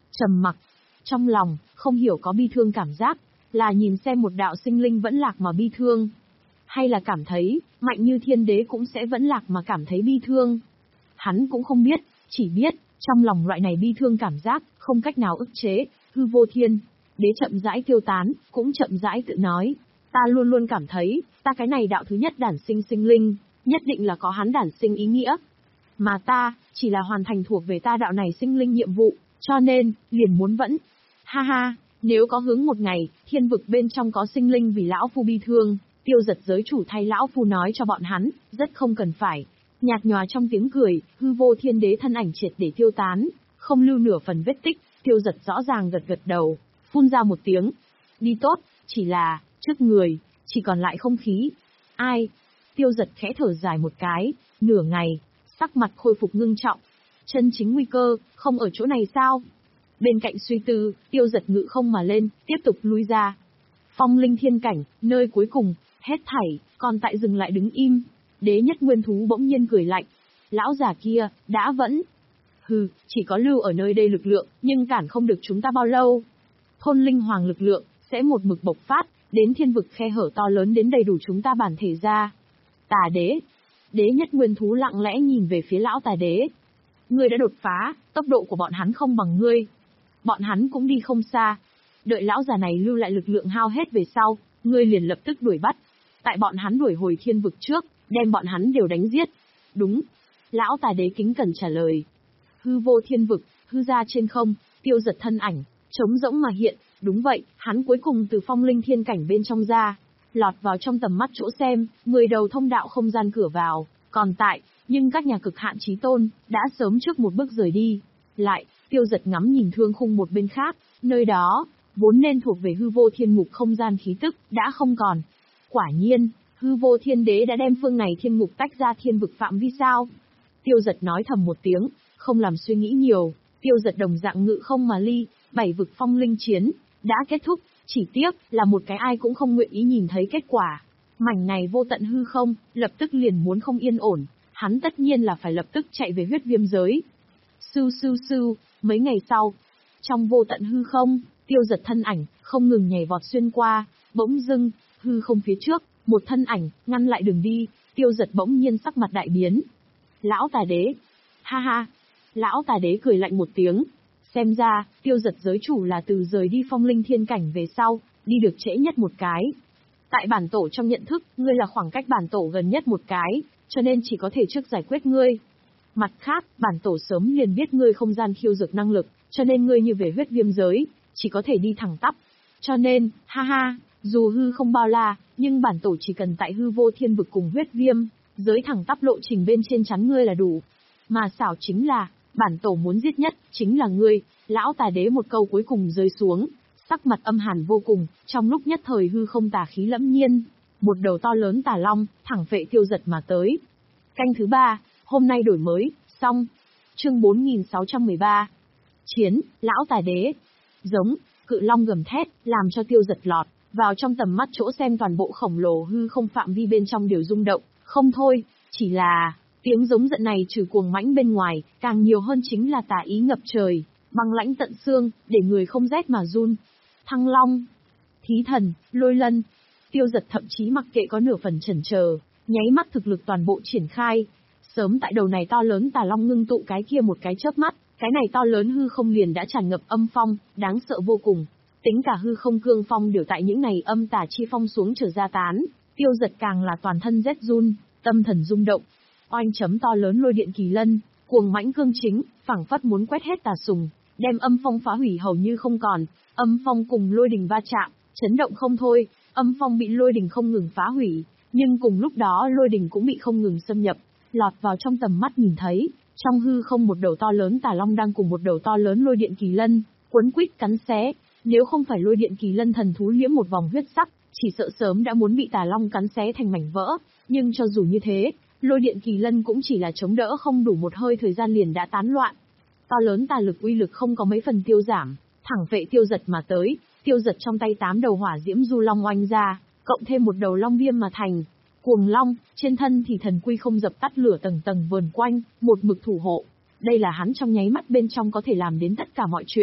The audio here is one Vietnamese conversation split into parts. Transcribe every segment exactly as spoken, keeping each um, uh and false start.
trầm mặc. Trong lòng, không hiểu có bi thương cảm giác, là nhìn xem một đạo sinh linh vẫn lạc mà bi thương. Hay là cảm thấy, mạnh như thiên đế cũng sẽ vẫn lạc mà cảm thấy bi thương. Hắn cũng không biết, chỉ biết, trong lòng loại này bi thương cảm giác, không cách nào ức chế, hư vô thiên. Đế chậm rãi tiêu tán, cũng chậm rãi tự nói. Ta luôn luôn cảm thấy, ta cái này đạo thứ nhất đản sinh sinh linh, nhất định là có hắn đản sinh ý nghĩa. Mà ta, chỉ là hoàn thành thuộc về ta đạo này sinh linh nhiệm vụ, cho nên, liền muốn vẫn. Ha ha, nếu có hướng một ngày, thiên vực bên trong có sinh linh vì lão phu bi thương, Tiêu Giật giới chủ thay lão phu nói cho bọn hắn, rất không cần phải. Nhạt nhòa trong tiếng cười, hư vô thiên đế thân ảnh triệt để tiêu tán, không lưu nửa phần vết tích. Tiêu Giật rõ ràng gật gật đầu, phun ra một tiếng. Đi tốt, chỉ là, trước người, chỉ còn lại không khí. Ai? Tiêu Giật khẽ thở dài một cái, nửa ngày, sắc mặt khôi phục ngưng trọng. Chân chính nguy cơ, không ở chỗ này sao? Bên cạnh suy tư, Tiêu Giật ngự không mà lên, tiếp tục lui ra. Phong linh thiên cảnh, nơi cuối cùng, hết thảy, còn tại dừng lại đứng im. Đế nhất nguyên thú bỗng nhiên cười lạnh. Lão già kia, đã vẫn. Hừ, chỉ có lưu ở nơi đây lực lượng, nhưng cản không được chúng ta bao lâu. Thôn linh hoàng lực lượng, sẽ một mực bộc phát, đến thiên vực khe hở to lớn đến đầy đủ chúng ta bản thể ra. Tà đế. Đế nhất nguyên thú lặng lẽ nhìn về phía lão tà đế. Ngươi đã đột phá, tốc độ của bọn hắn không bằng ngươi. Bọn hắn cũng đi không xa. Đợi lão già này lưu lại lực lượng hao hết về sau, ngươi liền lập tức đuổi bắt. Tại bọn hắn đuổi hồi thiên vực trước, đem bọn hắn đều đánh giết. Đúng. Lão tà đế kính cẩn trả lời. Hư vô thiên vực, hư ra trên không, Tiêu Giật thân ảnh, trống rỗng mà hiện. Đúng vậy, hắn cuối cùng từ phong linh thiên cảnh bên trong ra, lọt vào trong tầm mắt chỗ xem, mười đầu thông đạo không gian cửa vào, còn tại, nhưng các nhà cực hạn chí tôn, đã sớm trước một bước rời đi. Lại, Tiêu Giật ngắm nhìn thương khung một bên khác, nơi đó, vốn nên thuộc về hư vô thiên ngục không gian khí tức, đã không còn. Quả nhiên, hư vô thiên đế đã đem phương này thiên ngục tách ra thiên vực phạm vi sao? Tiêu Giật nói thầm một tiếng, không làm suy nghĩ nhiều, Tiêu Giật đồng dạng ngự không mà ly, bảy vực phong linh chiến, đã kết thúc, chỉ tiếc là một cái ai cũng không nguyện ý nhìn thấy kết quả. Mảnh này vô tận hư không, lập tức liền muốn không yên ổn, hắn tất nhiên là phải lập tức chạy về huyết viêm giới. Sưu sưu sưu, mấy ngày sau, trong vô tận hư không, Tiêu Giật thân ảnh, không ngừng nhảy vọt xuyên qua, bỗng dưng, hư không phía trước, một thân ảnh, ngăn lại đường đi, Tiêu Giật bỗng nhiên sắc mặt đại biến. Lão tà đế. Ha ha. Lão tà đế cười lạnh một tiếng. Xem ra, Tiêu Giật giới chủ là từ rời đi phong linh thiên cảnh về sau, đi được trễ nhất một cái. Tại bản tổ trong nhận thức, ngươi là khoảng cách bản tổ gần nhất một cái, cho nên chỉ có thể trước giải quyết ngươi. Mặt khác, bản tổ sớm liền biết ngươi không gian khiêu dược năng lực, cho nên ngươi như về huyết viêm giới, chỉ có thể đi thẳng tắp. Cho nên, ha ha, dù hư không bao la, nhưng bản tổ chỉ cần tại hư vô thiên vực cùng huyết viêm, giới thẳng tắp lộ trình bên trên chắn ngươi là đủ. Mà xảo chính là, bản tổ muốn giết nhất, chính là ngươi. Lão tà đế một câu cuối cùng rơi xuống, sắc mặt âm hàn vô cùng, trong lúc nhất thời hư không tà khí lẫm nhiên. Một đầu to lớn tà long, thẳng phệ Tiêu Giật mà tới. Canh thứ ba, hôm nay đổi mới, xong. Chương bốn nghìn sáu trăm mười ba. Chiến, lão tà đế. Giống, cự long gầm thét, làm cho Tiêu Giật lọt vào trong tầm mắt chỗ xem toàn bộ khổng lồ hư không phạm vi bên trong đều rung động, không thôi, chỉ là, tiếng giống giận này trừ cuồng mãnh bên ngoài, càng nhiều hơn chính là tà ý ngập trời, băng lãnh tận xương, để người không rét mà run. Thăng long, thí thần, lôi lân, Tiêu Giật thậm chí mặc kệ có nửa phần chần chờ, nháy mắt thực lực toàn bộ triển khai. Sớm tại đầu này to lớn tà long ngưng tụ cái kia một cái chớp mắt, cái này to lớn hư không liền đã tràn ngập âm phong, đáng sợ vô cùng. Tính cả hư không cương phong đều tại những này âm tà chi phong xuống trở ra tán, Tiêu Giật càng là toàn thân rét run, tâm thần rung động. Oanh chấm to lớn lôi điện kỳ lân, cuồng mãnh cương chính, phảng phất muốn quét hết tà sùng, đem âm phong phá hủy hầu như không còn. Âm phong cùng lôi đình va chạm, chấn động không thôi, âm phong bị lôi đình không ngừng phá hủy, nhưng cùng lúc đó lôi đình cũng bị không ngừng xâm nhập, lọt vào trong tầm mắt nhìn thấy, trong hư không một đầu to lớn tà long đang cùng một đầu to lớn lôi điện kỳ lân, quấn quýt cắn xé. Nếu không phải lôi điện kỳ lân thần thú liễm một vòng huyết sắc, chỉ sợ sớm đã muốn bị tà long cắn xé thành mảnh vỡ, nhưng cho dù như thế, lôi điện kỳ lân cũng chỉ là chống đỡ không đủ một hơi thời gian liền đã tán loạn. To lớn tà lực uy lực không có mấy phần tiêu giảm, thẳng vệ Tiêu Giật mà tới, Tiêu Giật trong tay tám đầu hỏa diễm du long oanh ra, cộng thêm một đầu long viêm mà thành. Cuồng long, trên thân thì thần quy không dập tắt lửa tầng tầng vờn quanh, một mực thủ hộ. Đây là hắn trong nháy mắt bên trong có thể làm đến tất cả mọi chuyện.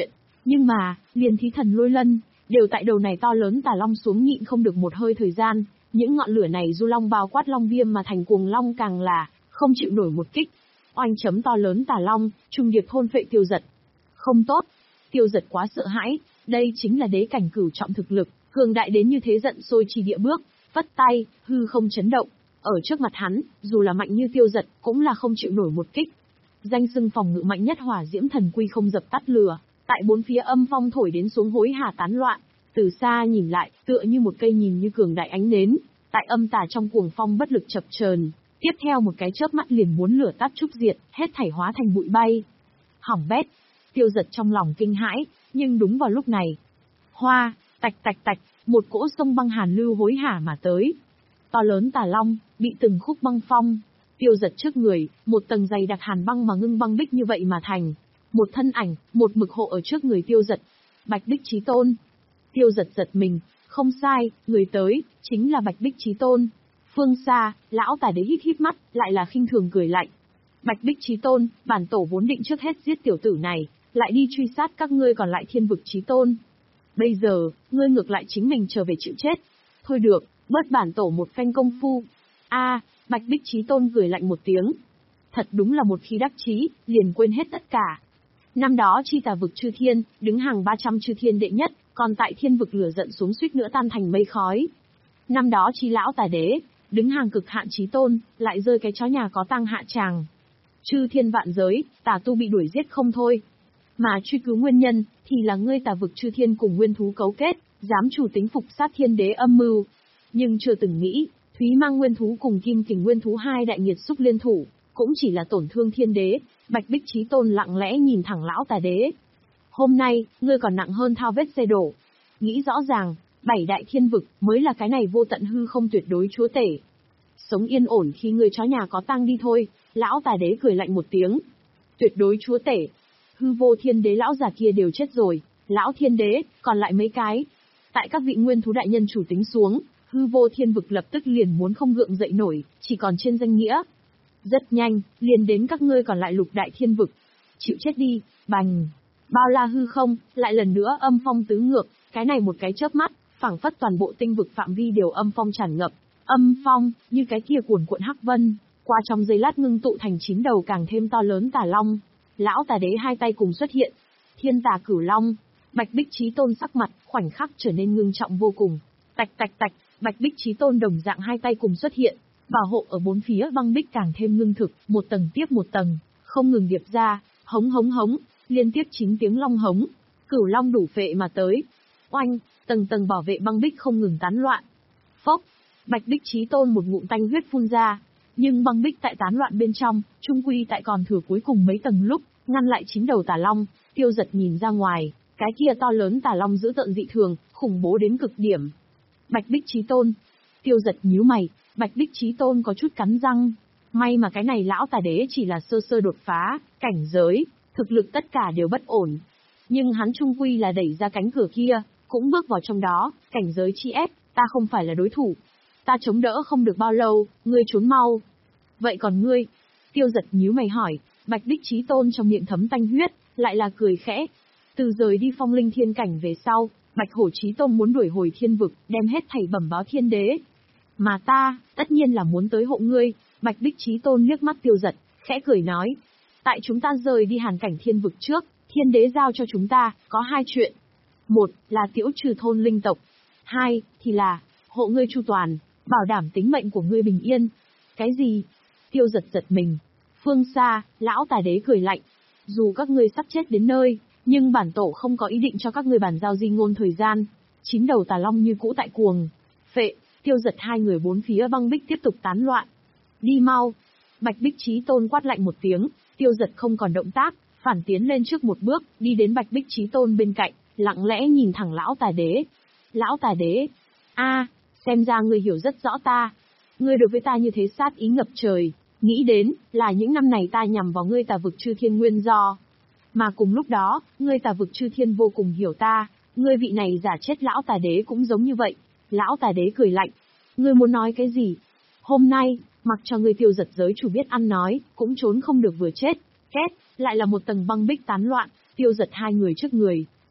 Nhưng mà, liền thí thần lôi lân, đều tại đầu này to lớn tà long xuống nhịn không được một hơi thời gian, những ngọn lửa này du long bao quát long viêm mà thành cuồng long càng là không chịu nổi một kích. Oanh chấm to lớn tà long, trùng điệp thôn phệ Tiêu Dật. Không tốt, Tiêu Dật quá sợ hãi, đây chính là đế cảnh cửu trọng thực lực, cường đại đến như thế giận sôi chi địa bước, vất tay, hư không chấn động. Ở trước mặt hắn, dù là mạnh như Tiêu Dật, cũng là không chịu nổi một kích. Danh xưng phòng ngự mạnh nhất hỏa diễm thần quy không dập tắt lửa, tại bốn phía âm phong thổi đến xuống hối hả tán loạn, từ xa nhìn lại, tựa như một cây nhìn như cường đại ánh nến, tại âm tà trong cuồng phong bất lực chập chờn, tiếp theo một cái chớp mắt liền muốn lửa tắt trúc diệt, hết thảy hóa thành bụi bay. Hỏng bét, Tiêu Dật trong lòng kinh hãi, nhưng đúng vào lúc này, hoa, tạch tạch tạch, một cỗ sông băng hàn lưu hối hả mà tới. To lớn tà long, bị từng khúc băng phong, Tiêu Dật trước người, một tầng dày đặc hàn băng mà ngưng băng bích như vậy mà thành. Một thân ảnh, một mực hộ ở trước người Tiêu Dật. Bạch Bích Chí Tôn. Tiêu Dật giật mình, không sai, người tới, chính là Bạch Bích Chí Tôn. Phương xa, lão tà đế híp híp mắt, lại là khinh thường cười lạnh. Bạch Bích Chí Tôn, bản tổ vốn định trước hết giết tiểu tử này, lại đi truy sát các ngươi còn lại thiên vực Chí Tôn. Bây giờ, ngươi ngược lại chính mình trở về chịu chết. Thôi được, bớt bản tổ một phen công phu. A, Bạch Bích Chí Tôn cười lạnh một tiếng. Thật đúng là một khi đắc chí, liền quên hết tất cả. Năm đó chi tà vực chư thiên, đứng hàng ba trăm chư thiên đệ nhất, còn tại thiên vực lửa giận xuống suýt nữa tan thành mây khói. Năm đó chi lão tà đế, đứng hàng cực hạn chí tôn, lại rơi cái chó nhà có tang hạ tràng. Chư thiên vạn giới, tà tu bị đuổi giết không thôi. Mà truy cứu nguyên nhân, thì là ngươi tà vực chư thiên cùng nguyên thú cấu kết, dám chủ tính phục sát thiên đế âm mưu. Nhưng chưa từng nghĩ, Thúy Mang nguyên thú cùng Kim Kình nguyên thú hai đại nghiệt xúc liên thủ, cũng chỉ là tổn thương thiên đế. Bạch Bích Chí Tôn lặng lẽ nhìn thẳng lão tà đế. Hôm nay, ngươi còn nặng hơn thao vết xe đổ. Nghĩ rõ ràng, bảy đại thiên vực mới là cái này vô tận hư không tuyệt đối chúa tể. Sống yên ổn khi ngươi chó nhà có tang đi thôi, lão tà đế cười lạnh một tiếng. Tuyệt đối chúa tể. Hư vô thiên đế lão già kia đều chết rồi, lão thiên đế, còn lại mấy cái. Tại các vị nguyên thú đại nhân chủ tính xuống, hư vô thiên vực lập tức liền muốn không gượng dậy nổi, chỉ còn trên danh nghĩa. Rất nhanh, liền đến các ngươi còn lại lục đại thiên vực. Chịu chết đi, bành. Bao la hư không, lại lần nữa âm phong tứ ngược, cái này một cái chớp mắt, phảng phất toàn bộ tinh vực phạm vi đều âm phong tràn ngập. Âm phong, như cái kia cuồn cuộn hắc vân, qua trong giây lát ngưng tụ thành chín đầu càng thêm to lớn tà long. Lão tà đế hai tay cùng xuất hiện. Thiên tà cửu long, Bạch Bích Chí Tôn sắc mặt, khoảnh khắc trở nên ngưng trọng vô cùng. Tạch tạch tạch, Bạch Bích Chí Tôn đồng dạng hai tay cùng xuất hiện. Bảo hộ ở bốn phía băng bích càng thêm ngưng thực, một tầng tiếp một tầng, không ngừng điệp ra, hống hống hống, liên tiếp chín tiếng long hống, cửu long đủ phệ mà tới. Oanh, tầng tầng bảo vệ băng bích không ngừng tán loạn. Phốc, Bạch Bích Chí Tôn một ngụm tanh huyết phun ra, nhưng băng bích tại tán loạn bên trong, trung quy tại còn thừa cuối cùng mấy tầng lúc, ngăn lại chín đầu tà long. Tiêu Dật nhìn ra ngoài, cái kia to lớn tà long dữ tợn dị thường, khủng bố đến cực điểm. Bạch Bích Chí Tôn. Tiêu Dật nhíu mày. Bạch Bích Chí Tôn có chút cắn răng. May mà cái này lão tà đế chỉ là sơ sơ đột phá, cảnh giới, thực lực tất cả đều bất ổn. Nhưng hắn trung quy là đẩy ra cánh cửa kia, cũng bước vào trong đó, cảnh giới chi ép, ta không phải là đối thủ. Ta chống đỡ không được bao lâu, ngươi trốn mau. Vậy còn ngươi? Tiêu Dật nhíu mày hỏi. Bạch Bích Chí Tôn trong miệng thấm tanh huyết, lại là cười khẽ. Từ rời đi phong linh thiên cảnh về sau, Bạch Hổ Chí Tôn muốn đuổi hồi thiên vực, đem hết thảy bẩm báo thiên đế. Mà ta, tất nhiên là muốn tới hộ ngươi. Bạch Bích Chí Tôn liếc mắt Tiêu Dật, khẽ cười nói. Tại chúng ta rời đi hàn cảnh thiên vực trước, thiên đế giao cho chúng ta, có hai chuyện. Một, là tiễu trừ thôn linh tộc. Hai, thì là, hộ ngươi chu toàn, bảo đảm tính mệnh của ngươi bình yên. Cái gì? Tiêu Dật giật mình. Phương xa, lão tà đế cười lạnh. Dù các ngươi sắp chết đến nơi, nhưng bản tổ không có ý định cho các ngươi bàn giao di ngôn thời gian. Chín đầu tà long như cũ tại cuồng phệ. Tiêu Dật hai người bốn phía băng bích tiếp tục tán loạn. Đi mau. Bạch Bích Chí Tôn quát lạnh một tiếng, Tiêu Dật không còn động tác, phản tiến lên trước một bước, đi đến Bạch Bích Chí Tôn bên cạnh, lặng lẽ nhìn thẳng lão tà đế. Lão tà đế, a, xem ra ngươi hiểu rất rõ ta. Ngươi đối với ta như thế sát ý ngập trời, nghĩ đến là những năm này ta nhằm vào ngươi tà vực chư thiên nguyên do. Mà cùng lúc đó, ngươi tà vực chư thiên vô cùng hiểu ta, ngươi vị này giả chết lão tà đế cũng giống như vậy. Lão tà đế cười lạnh. Ngươi muốn nói cái gì? Hôm nay, mặc cho ngươi Tiêu Dật giới chủ biết ăn nói, cũng trốn không được vừa chết. Két, lại là một tầng băng bích tán loạn, Tiêu Dật hai người trước người,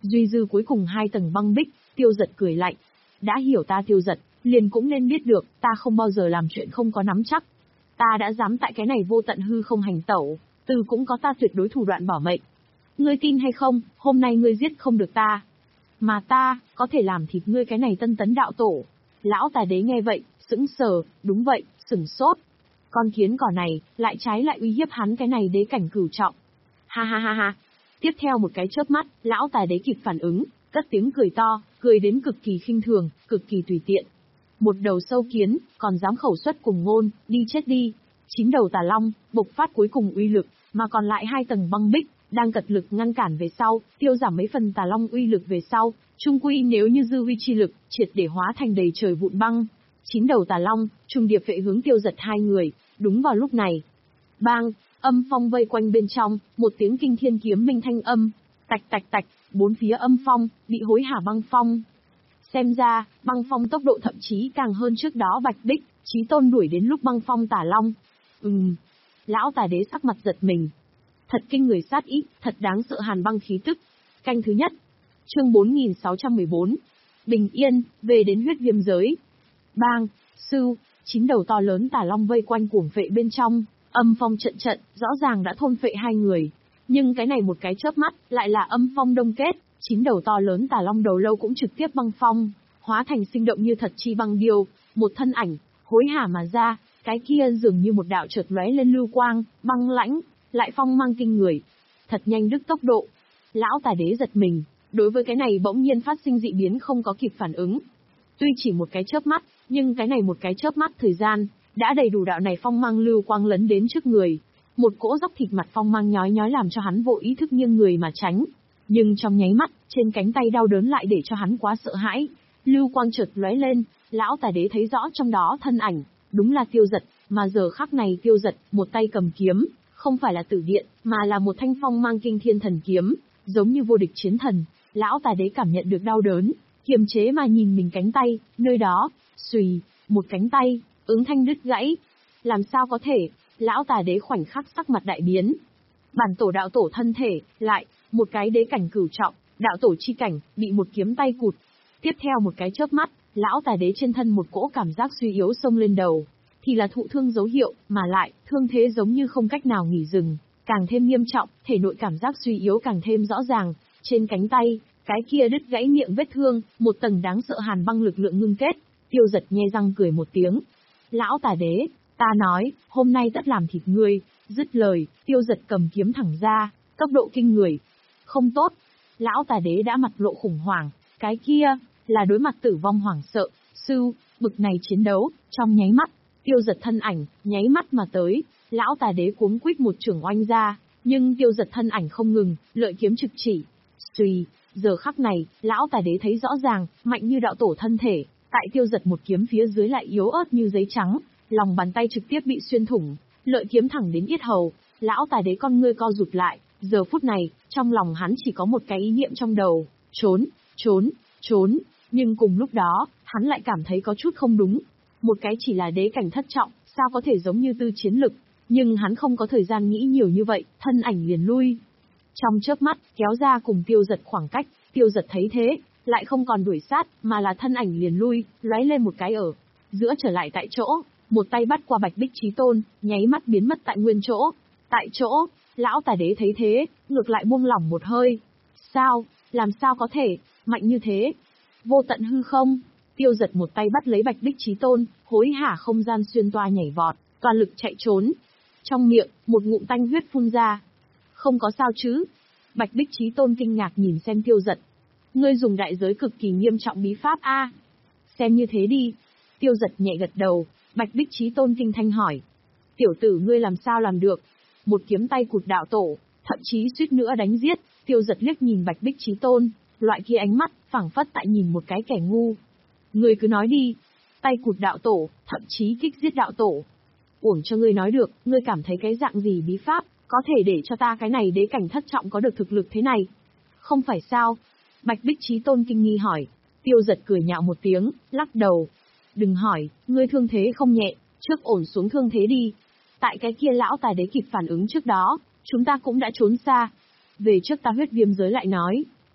Duy dư cuối cùng hai tầng băng bích, Tiêu Dật cười lạnh. Đã hiểu ta Tiêu Dật, liền cũng nên biết được, ta không bao giờ làm chuyện không có nắm chắc. Ta đã dám tại cái này vô tận hư không hành tẩu, từ cũng có ta tuyệt đối thủ đoạn bảo mệnh. Ngươi tin hay không, hôm nay ngươi giết không được ta. Mà ta, có thể làm thịt ngươi cái này tân tấn đạo tổ. Lão Tà Đế nghe vậy, sững sờ, đúng vậy, sửng sốt. Con kiến cỏ này, lại trái lại uy hiếp hắn cái này đế cảnh cửu trọng. Ha ha ha ha. Tiếp theo một cái chớp mắt, Lão Tà Đế kịp phản ứng, cất tiếng cười to, cười đến cực kỳ khinh thường, cực kỳ tùy tiện. Một đầu sâu kiến, còn dám khẩu xuất cùng ngôn, đi chết đi. Chín đầu tà long, bộc phát cuối cùng uy lực, mà còn lại hai tầng băng bích, đang cật lực ngăn cản về sau, tiêu giảm mấy phần tà long uy lực về sau, trung quy nếu như dư uy chi lực, triệt để hóa thành đầy trời vụn băng. Chín đầu tà long, trùng điệp vệ hướng Tiêu Dật hai người, đúng vào lúc này. Bang, âm phong vây quanh bên trong, một tiếng kinh thiên kiếm minh thanh âm, tạch tạch tạch, bốn phía âm phong, bị hối hả băng phong. Xem ra, băng phong tốc độ thậm chí càng hơn trước đó Bạch Bích, Chí Tôn đuổi đến lúc băng phong tà long. Ừm, Lão Tà Đế sắc mặt giật mình. Thật kinh người sát ý, thật đáng sợ hàn băng khí tức. Canh thứ nhất. Chương bốn nghìn sáu trăm mười bốn. Bình yên, về đến huyết viêm giới. Bang, sư, chín đầu to lớn tà long vây quanh cuồng phệ bên trong, âm phong trận trận, rõ ràng đã thôn phệ hai người. Nhưng cái này một cái chớp mắt, lại là âm phong đông kết, chín đầu to lớn tà long đầu lâu cũng trực tiếp băng phong, hóa thành sinh động như thật chi băng điêu, một thân ảnh, hối hả mà ra, cái kia dường như một đạo chợt lóe lên lưu quang, băng lãnh, lại phong mang kinh người. Thật nhanh đức tốc độ. Lão Tà Đế giật mình, đối với cái này bỗng nhiên phát sinh dị biến không có kịp phản ứng. Tuy chỉ một cái chớp mắt, nhưng cái này một cái chớp mắt thời gian, đã đầy đủ đạo này phong mang lưu quang lấn đến trước người. Một cỗ dốc thịt mặt phong mang nhói nhói làm cho hắn vô ý thức nghiêng người mà tránh. Nhưng trong nháy mắt, trên cánh tay đau đớn lại để cho hắn quá sợ hãi. Lưu quang chợt lóe lên, Lão Tà Đế thấy rõ trong đó thân ảnh, đúng là Tiêu Dật, mà giờ khắc này Tiêu Dật, một tay cầm kiếm, không phải là tử điện, mà là một thanh phong mang kinh thiên thần kiếm, giống như vô địch chiến thần. Lão Tà Đế cảm nhận được đau đớn, kiềm chế mà nhìn mình cánh tay, nơi đó, xùy, một cánh tay, ứng thanh đứt gãy. Làm sao có thể? Lão Tà Đế khoảnh khắc sắc mặt đại biến. Bản tổ đạo tổ thân thể, lại, một cái đế cảnh cửu trọng, đạo tổ chi cảnh, bị một kiếm tay cụt. Tiếp theo một cái chớp mắt, Lão Tà Đế trên thân một cỗ cảm giác suy yếu xông lên đầu. Thì là thụ thương dấu hiệu, mà lại, thương thế giống như không cách nào nghỉ dừng, càng thêm nghiêm trọng, thể nội cảm giác suy yếu càng thêm rõ ràng. Trên cánh tay, cái kia đứt gãy miệng vết thương, một tầng đáng sợ hàn băng lực lượng ngưng kết. Tiêu Dật nhe răng cười một tiếng. Lão Tà Đế, ta nói, hôm nay tất làm thịt ngươi. Dứt lời, Tiêu Dật cầm kiếm thẳng ra, tốc độ kinh người. Không tốt. Lão Tà Đế đã mặt lộ khủng hoảng, cái kia, là đối mặt tử vong hoảng sợ. Sư, bực này chiến đấu, trong nháy mắt, Tiêu Dật thân ảnh, nháy mắt mà tới. Lão Tà Đế cuống quýt một chưởng oanh ra, nhưng Tiêu Dật thân ảnh không ngừng, lợi kiếm trực chỉ. Suy, giờ khắc này, Lão Tà Đế thấy rõ ràng, mạnh như đạo tổ thân thể, tại Tiêu Dật một kiếm phía dưới lại yếu ớt như giấy trắng, lòng bàn tay trực tiếp bị xuyên thủng, lợi kiếm thẳng đến yết hầu. Lão Tà Đế con ngươi co rụt lại, giờ phút này, trong lòng hắn chỉ có một cái ý niệm trong đầu, trốn, trốn, trốn, nhưng cùng lúc đó, hắn lại cảm thấy có chút không đúng. Một cái chỉ là đế cảnh thất trọng, sao có thể giống như tư chiến lực, nhưng hắn không có thời gian nghĩ nhiều như vậy, thân ảnh liền lui. Trong chớp mắt, kéo ra cùng Tiêu Dật khoảng cách, Tiêu Dật thấy thế, lại không còn đuổi sát, mà là thân ảnh liền lui, lóe lên một cái ở giữa trở lại tại chỗ, một tay bắt qua Bạch Bích Chí Tôn, nháy mắt biến mất tại nguyên chỗ. Tại chỗ, Lão Tà Đế thấy thế, ngược lại buông lỏng một hơi. Sao, làm sao có thể, mạnh như thế? Vô tận hư không? Tiêu Dật một tay bắt lấy Bạch Bích Chí Tôn, hối hả không gian xuyên toa nhảy vọt, toàn lực chạy trốn. Trong miệng, một ngụm tanh huyết phun ra. Không có sao chứ? Bạch Bích Chí Tôn kinh ngạc nhìn xem Tiêu Dật. Ngươi dùng đại giới cực kỳ nghiêm trọng bí pháp a? Xem như thế đi. Tiêu Dật nhẹ gật đầu, Bạch Bích Chí Tôn kinh thanh hỏi. Tiểu tử ngươi làm sao làm được? Một kiếm tay cụt đạo tổ, thậm chí suýt nữa đánh giết. Tiêu Dật liếc nhìn Bạch Bích Chí Tôn, loại kia ánh mắt, phảng phất tại nhìn một cái kẻ ngu. Ngươi cứ nói đi. Tay cụt đạo tổ, thậm chí kích giết đạo tổ. Uổng cho ngươi nói được, ngươi cảm thấy cái dạng gì bí pháp, có thể để cho ta cái này đế cảnh thất trọng có được thực lực thế này? Không phải sao? Bạch Bích Chí Tôn kinh nghi hỏi. Tiêu Dật cười nhạo một tiếng, lắc đầu. Đừng hỏi, ngươi thương thế không nhẹ, trước ổn xuống thương thế đi. Tại cái kia Lão Tà Đế kịp phản ứng trước đó, chúng ta cũng đã trốn xa. Về trước ta huyết viêm giới lại nói.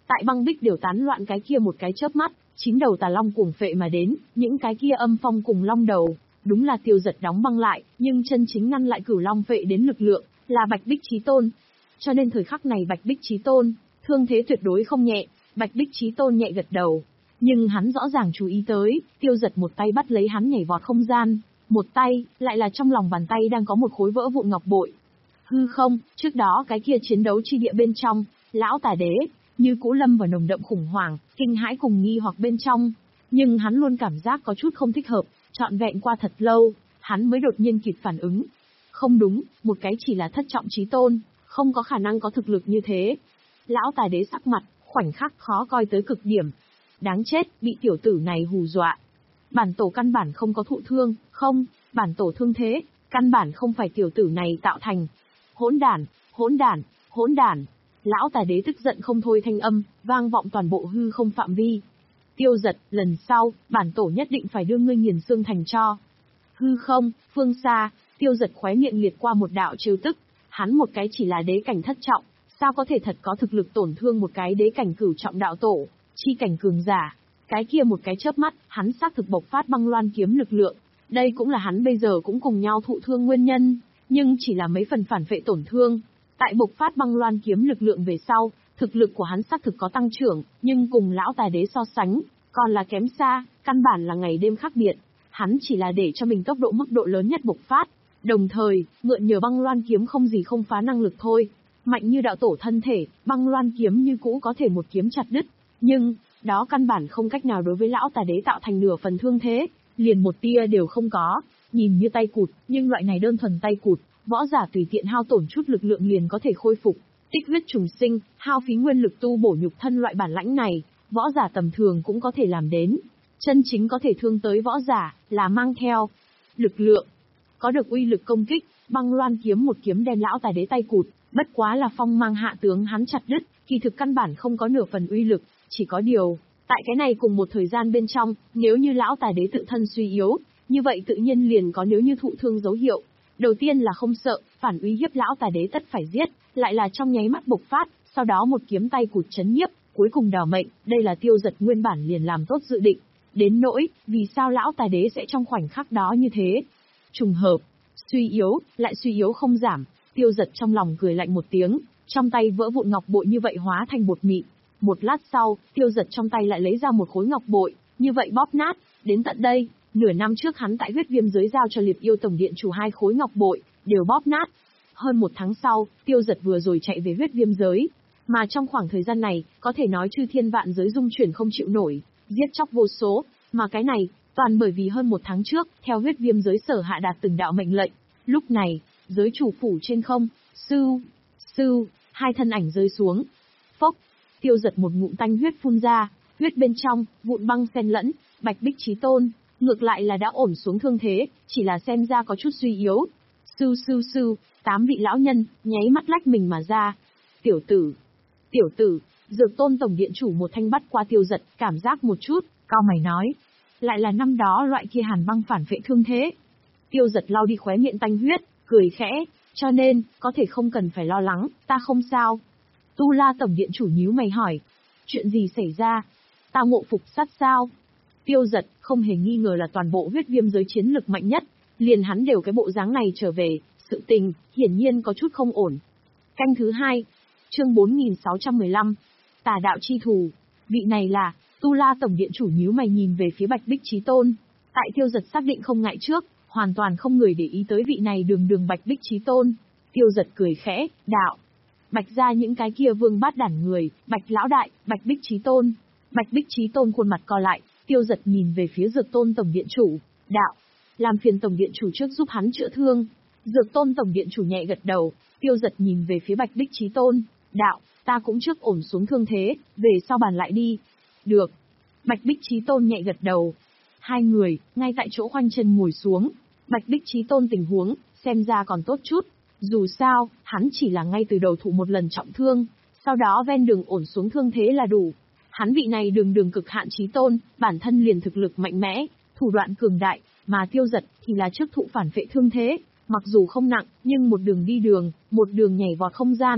Tại băng bích đều tán loạn cái kia một cái chớp mắt, chín đầu tà long cuồng phệ mà đến, những cái kia âm phong cùng long đầu, đúng là Tiêu Dật đóng băng lại, nhưng chân chính ngăn lại cửu long phệ đến lực lượng, là Bạch Bích Chí Tôn. Cho nên thời khắc này Bạch Bích Chí Tôn, thương thế tuyệt đối không nhẹ, Bạch Bích Chí Tôn nhẹ gật đầu. Nhưng hắn rõ ràng chú ý tới, Tiêu Dật một tay bắt lấy hắn nhảy vọt không gian, một tay, lại là trong lòng bàn tay đang có một khối vỡ vụn ngọc bội. Hư không, trước đó cái kia chiến đấu chi địa bên trong, lão tà đế, như cũ lâm vào nồng đậm khủng hoảng, kinh hãi cùng nghi hoặc bên trong. Nhưng hắn luôn cảm giác có chút không thích hợp, trọn vẹn qua thật lâu, hắn mới đột nhiên kịp phản ứng. Không đúng, một cái chỉ là thất trọng chí tôn, không có khả năng có thực lực như thế. Lão tà đế sắc mặt, khoảnh khắc khó coi tới cực điểm. Đáng chết, bị tiểu tử này hù dọa. Bản tổ căn bản không có thụ thương, không, bản tổ thương thế, căn bản không phải tiểu tử này tạo thành. Hỗn đản, hỗn đản, hỗn đản. Lão tà đế tức giận không thôi thanh âm, vang vọng toàn bộ hư không phạm vi. Tiêu Dật, lần sau, bản tổ nhất định phải đưa ngươi nghiền xương thành cho. Hư không, phương xa, Tiêu Dật khóe miệng liệt qua một đạo trêu tức, hắn một cái chỉ là đế cảnh thất trọng, sao có thể thật có thực lực tổn thương một cái đế cảnh cửu trọng đạo tổ, chi cảnh cường giả. Cái kia một cái chớp mắt, hắn xác thực bộc phát băng loan kiếm lực lượng, đây cũng là hắn bây giờ cũng cùng nhau thụ thương nguyên nhân, nhưng chỉ là mấy phần phản phệ tổn thương. Tại bộc phát băng loan kiếm lực lượng về sau, thực lực của hắn xác thực có tăng trưởng, nhưng cùng lão tà đế so sánh, còn là kém xa, căn bản là ngày đêm khác biệt. Hắn chỉ là để cho mình tốc độ mức độ lớn nhất bộc phát, đồng thời, mượn nhờ băng loan kiếm không gì không phá năng lực thôi. Mạnh như đạo tổ thân thể, băng loan kiếm như cũ có thể một kiếm chặt đứt, nhưng, đó căn bản không cách nào đối với lão tà đế tạo thành nửa phần thương thế, liền một tia đều không có, nhìn như tay cụt, nhưng loại này đơn thuần tay cụt, võ giả tùy tiện hao tổn chút lực lượng liền có thể khôi phục, tích huyết trùng sinh, hao phí nguyên lực tu bổ nhục thân loại bản lãnh này, võ giả tầm thường cũng có thể làm đến. Chân chính có thể thương tới võ giả, là mang theo lực lượng, có được uy lực công kích, băng loan kiếm một kiếm đem lão tà đế tay cụt, bất quá là phong mang hạ tướng hắn chặt đứt, kỳ thực căn bản không có nửa phần uy lực, chỉ có điều, tại cái này cùng một thời gian bên trong, nếu như lão tà đế tự thân suy yếu, như vậy tự nhiên liền có nếu như thụ thương dấu hiệu. Đầu tiên là không sợ, phản uy hiếp lão tà đế tất phải giết, lại là trong nháy mắt bộc phát, sau đó một kiếm tay cụt chấn nhiếp, cuối cùng đào mệnh, đây là Tiêu Dật nguyên bản liền làm tốt dự định. Đến nỗi, vì sao lão tà đế sẽ trong khoảnh khắc đó như thế? Trùng hợp, suy yếu, lại suy yếu không giảm, Tiêu Dật trong lòng cười lạnh một tiếng, trong tay vỡ vụn ngọc bội như vậy hóa thành bột mịn. Một lát sau, Tiêu Dật trong tay lại lấy ra một khối ngọc bội, như vậy bóp nát, đến tận đây, nửa năm trước hắn tại huyết viêm giới giao cho Liệp Yêu Tổng Điện chủ hai khối ngọc bội, đều bóp nát. Hơn một tháng sau, Tiêu Dật vừa rồi chạy về huyết viêm giới, mà trong khoảng thời gian này, có thể nói chư thiên vạn giới dung chuyển không chịu nổi, giết chóc vô số, mà cái này, toàn bởi vì hơn một tháng trước, theo huyết viêm giới sở hạ đạt từng đạo mệnh lệnh, lúc này, giới chủ phủ trên không, sưu, sưu, hai thân ảnh rơi xuống. Phốc, Tiêu Dật một ngụm tanh huyết phun ra, huyết bên trong, vụn băng xen lẫn, Bạch Bích Chí Tôn, ngược lại là đã ổn xuống thương thế, chỉ là xem ra có chút suy yếu. Sưu sưu sưu, tám vị lão nhân, nháy mắt lách mình mà ra. Tiểu tử, tiểu tử, Dược Tôn Tổng Điện chủ một thanh bắt qua Tiêu Dật, cảm giác một chút, cao mày nói. Lại là năm đó loại kia hàn băng phản vệ thương thế. Tiêu Dật lau đi khóe miệng tanh huyết, cười khẽ, cho nên, có thể không cần phải lo lắng, ta không sao. Tu La Tổng Điện chủ nhíu mày hỏi. Chuyện gì xảy ra? Ta ngộ phục sát sao? Tiêu Dật, không hề nghi ngờ là toàn bộ huyết viêm giới chiến lực mạnh nhất, liền hắn đều cái bộ dáng này trở về, sự tình, hiển nhiên có chút không ổn. Canh thứ hai, chương bốn nghìn sáu trăm mười lăm, Tà đạo chi thù, vị này là, Tu La Tổng Điện chủ nhíu mày nhìn về phía Bạch Bích Chí Tôn, tại Tiêu Dật xác định không ngại trước, hoàn toàn không người để ý tới vị này đường đường Bạch Bích Chí Tôn. Tiêu Dật cười khẽ, đạo, Bạch ra những cái kia vương bát đản người, Bạch lão đại, Bạch Bích Chí Tôn. Bạch Bích Chí Tôn khuôn mặt co lại, Tiêu Dật nhìn về phía Dược Tôn Tổng Điện chủ, đạo, làm phiền Tổng Điện chủ trước giúp hắn chữa thương. Dược Tôn Tổng Điện chủ nhẹ gật đầu, Tiêu Dật nhìn về phía Bạch Bích Chí Tôn, đạo, ta cũng trước ổn xuống thương thế, về sau bàn lại đi. Được. Bạch Bích Chí Tôn nhẹ gật đầu. Hai người, ngay tại chỗ khoanh chân ngồi xuống. Bạch Bích Chí Tôn tình huống, xem ra còn tốt chút. Dù sao, hắn chỉ là ngay từ đầu thụ một lần trọng thương, sau đó ven đường ổn xuống thương thế là đủ. Hắn vị này đường đường cực hạn chí tôn, bản thân liền thực lực mạnh mẽ, thủ đoạn cường đại, mà Tiêu Dật thì là trước thụ phản phệ thương thế, mặc dù không nặng, nhưng một đường đi đường, một đường nhảy vọt không gian,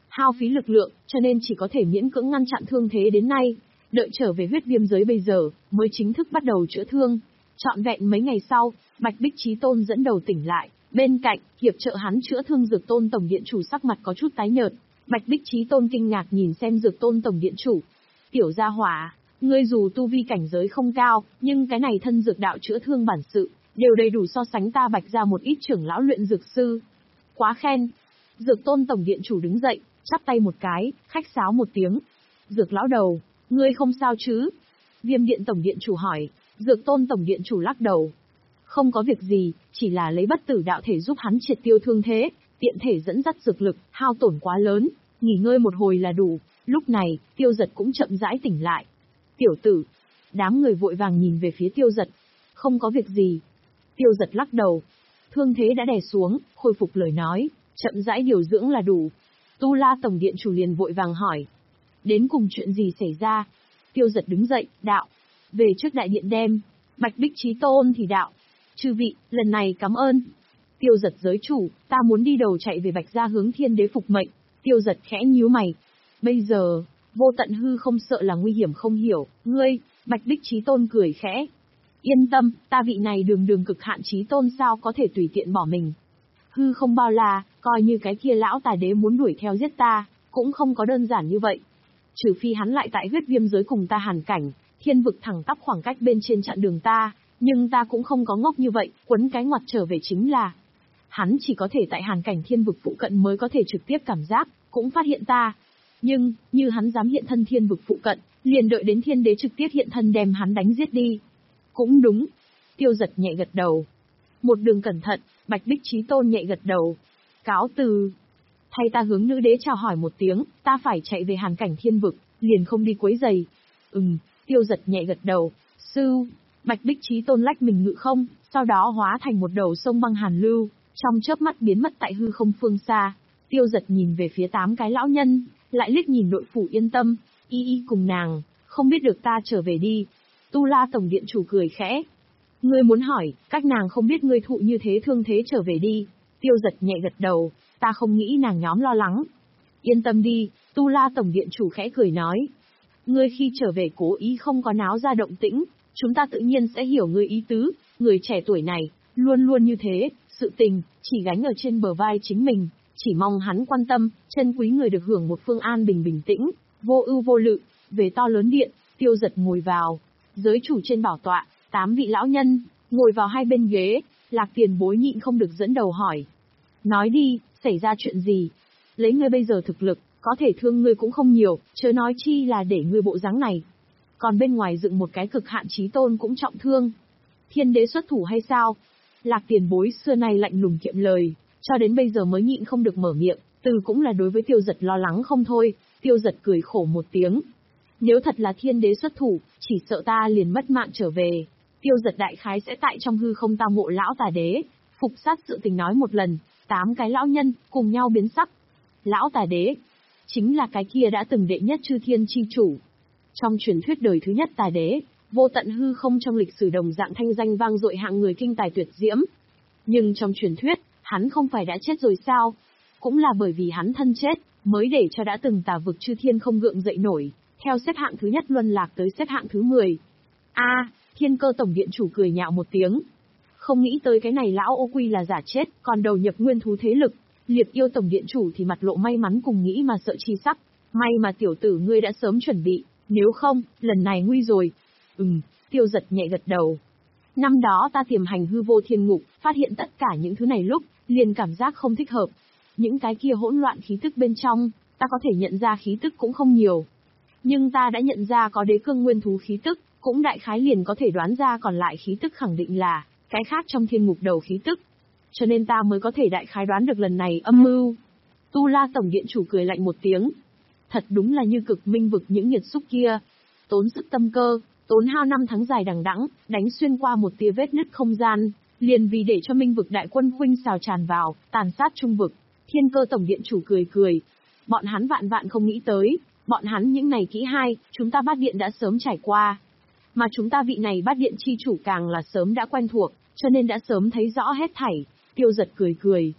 hao phí lực lượng, cho nên chỉ có thể miễn cưỡng ngăn chặn thương thế đến nay. Đợi trở về huyết viêm giới bây giờ, mới chính thức bắt đầu chữa thương. Trọn vẹn mấy ngày sau, Bạch Bích Chí Tôn dẫn đầu tỉnh lại, bên cạnh, hiệp trợ hắn chữa thương Dược Tôn tổng điện chủ sắc mặt có chút tái nhợt. Bạch Bích Chí Tôn kinh ngạc nhìn xem Dược Tôn tổng điện chủ. Tiểu gia hỏa, ngươi dù tu vi cảnh giới không cao, nhưng cái này thân dược đạo chữa thương bản sự, đều đầy đủ so sánh ta Bạch ra một ít trưởng lão luyện dược sư. Quá khen. Dược Tôn tổng điện chủ đứng dậy, chắp tay một cái, khách sáo một tiếng. Dược lão đầu, ngươi không sao chứ? Viêm điện tổng điện chủ hỏi. Dược Tôn tổng điện chủ lắc đầu. Không có việc gì, chỉ là lấy bất tử đạo thể giúp hắn triệt tiêu thương thế, tiện thể dẫn dắt dược lực, hao tổn quá lớn, nghỉ ngơi một hồi là đủ. Lúc này, Tiêu Giật cũng chậm rãi tỉnh lại. Tiểu tử. Đám người vội vàng nhìn về phía Tiêu Giật. Không có việc gì. Tiêu Giật lắc đầu. Thương thế đã đè xuống, khôi phục lời nói, chậm rãi điều dưỡng là đủ. Tu La tổng điện chủ liền vội vàng hỏi. Đến cùng chuyện gì xảy ra? Tiêu Giật đứng dậy, đạo. Về trước đại điện đem. Bạch Bích Chí Tôn thì đạo. Chư vị, lần này cảm ơn. Tiêu Giật giới chủ, ta muốn đi đầu chạy về Bạch gia hướng Thiên Đế phục mệnh. Tiêu Giật khẽ nhíu mày. Bây giờ, vô tận hư không sợ là nguy hiểm không hiểu, ngươi, Bạch Bích Chí Tôn cười khẽ. Yên tâm, ta vị này đường đường cực hạn Chí Tôn sao có thể tùy tiện bỏ mình. Hư không bao la, coi như cái kia lão tà đế muốn đuổi theo giết ta, cũng không có đơn giản như vậy. Trừ phi hắn lại tại huyết viêm giới cùng ta hàn cảnh, thiên vực thẳng tắp khoảng cách bên trên chặn đường ta, nhưng ta cũng không có ngốc như vậy, quấn cái ngoặt trở về chính là. Hắn chỉ có thể tại hàn cảnh thiên vực phụ cận mới có thể trực tiếp cảm giác, cũng phát hiện ta. Nhưng, như hắn dám hiện thân thiên vực phụ cận, liền đợi đến thiên đế trực tiếp hiện thân đem hắn đánh giết đi. Cũng đúng. Tiêu Giật nhẹ gật đầu. Một đường cẩn thận, Bạch Bích Chí Tôn nhẹ gật đầu. Cáo từ. Thay ta hướng nữ đế chào hỏi một tiếng, ta phải chạy về hàn cảnh thiên vực, liền không đi quấy giày. Ừm, Tiêu Giật nhẹ gật đầu. Sư. Bạch Bích Chí Tôn lách mình ngự không, sau đó hóa thành một đầu sông băng hàn lưu, trong chớp mắt biến mất tại hư không phương xa. Tiêu Giật nhìn về phía tám cái lão nhân, lại liếc nhìn đội phủ Yên Tâm, y y cùng nàng, không biết được ta trở về đi. Tu La tổng điện chủ cười khẽ. Ngươi muốn hỏi, các nàng không biết ngươi thụ như thế thương thế trở về đi. Tiêu Giật nhẹ gật đầu, ta không nghĩ nàng nhóm lo lắng. Yên tâm đi, Tu La tổng điện chủ khẽ cười nói. Ngươi khi trở về cố ý không có náo ra động tĩnh, chúng ta tự nhiên sẽ hiểu ngươi ý tứ, người trẻ tuổi này, luôn luôn như thế, sự tình, chỉ gánh ở trên bờ vai chính mình, chỉ mong hắn quan tâm, chân quý người được hưởng một phương an bình bình tĩnh, vô ưu vô lự. Về to lớn điện, Tiêu Giật ngồi vào, giới chủ trên bảo tọa, tám vị lão nhân, ngồi vào hai bên ghế, Lạc Tiền Bối nhịn không được dẫn đầu hỏi. Nói đi, xảy ra chuyện gì? Lấy ngươi bây giờ thực lực, có thể thương ngươi cũng không nhiều, chớ nói chi là để ngươi bộ dáng này. Còn bên ngoài dựng một cái cực hạn Chí Tôn cũng trọng thương. Thiên đế xuất thủ hay sao? Lạc Tiền Bối xưa nay lạnh lùng kiệm lời, cho đến bây giờ mới nhịn không được mở miệng, từ cũng là đối với Tiêu Giật lo lắng không thôi. Tiêu Giật cười khổ một tiếng. Nếu thật là thiên đế xuất thủ, chỉ sợ ta liền mất mạng trở về. Tiêu Giật đại khái sẽ tại trong hư không tao ngộ lão tà đế, phục sát sự tình nói một lần, tám cái lão nhân, cùng nhau biến sắc. Lão tà đế, chính là cái kia đã từng đệ nhất chư thiên chi chủ. Trong truyền thuyết đời thứ nhất tà đế, vô tận hư không trong lịch sử đồng dạng thanh danh vang dội hạng người kinh tài tuyệt diễm. Nhưng trong truyền thuyết, hắn không phải đã chết rồi sao? Cũng là bởi vì hắn thân chết, mới để cho đã từng tà vực chư thiên không gượng dậy nổi, theo xếp hạng thứ nhất luân lạc tới xếp hạng thứ mười. A, Thiên Cơ tổng điện chủ cười nhạo một tiếng. Không nghĩ tới cái này lão ô quy là giả chết, còn đầu nhập nguyên thú thế lực. Liệp Yêu tổng điện chủ thì mặt lộ may mắn cùng nghĩ mà sợ chi sắc. May mà tiểu tử ngươi đã sớm chuẩn bị, nếu không, lần này nguy rồi. Ừm, Tiêu Giật nhẹ gật đầu. Năm đó ta tiềm hành hư vô thiên ngục, phát hiện tất cả những thứ này lúc, liền cảm giác không thích hợp. Những cái kia hỗn loạn khí tức bên trong, ta có thể nhận ra khí tức cũng không nhiều. Nhưng ta đã nhận ra có đế cương nguyên thú khí tức, cũng đại khái liền có thể đoán ra còn lại khí tức khẳng định là cái khác trong thiên ngục đầu khí tức. Cho nên ta mới có thể đại khái đoán được lần này âm mưu. Tu La tổng điện chủ cười lạnh một tiếng. Thật đúng là như cực minh vực những nhiệt xúc kia. Tốn sức tâm cơ, tốn hao năm tháng dài đằng đẵng, đánh xuyên qua một tia vết nứt không gian, liền vì để cho minh vực đại quân khuynh xào tràn vào, tàn sát trung vực. Thiên Cơ tổng điện chủ cười cười. Bọn hắn vạn vạn không nghĩ tới, bọn hắn những này kỹ hai, chúng ta bát điện đã sớm trải qua. Mà chúng ta vị này bát điện chi chủ càng là sớm đã quen thuộc, cho nên đã sớm thấy rõ hết thảy. Tiêu Giật cười cười.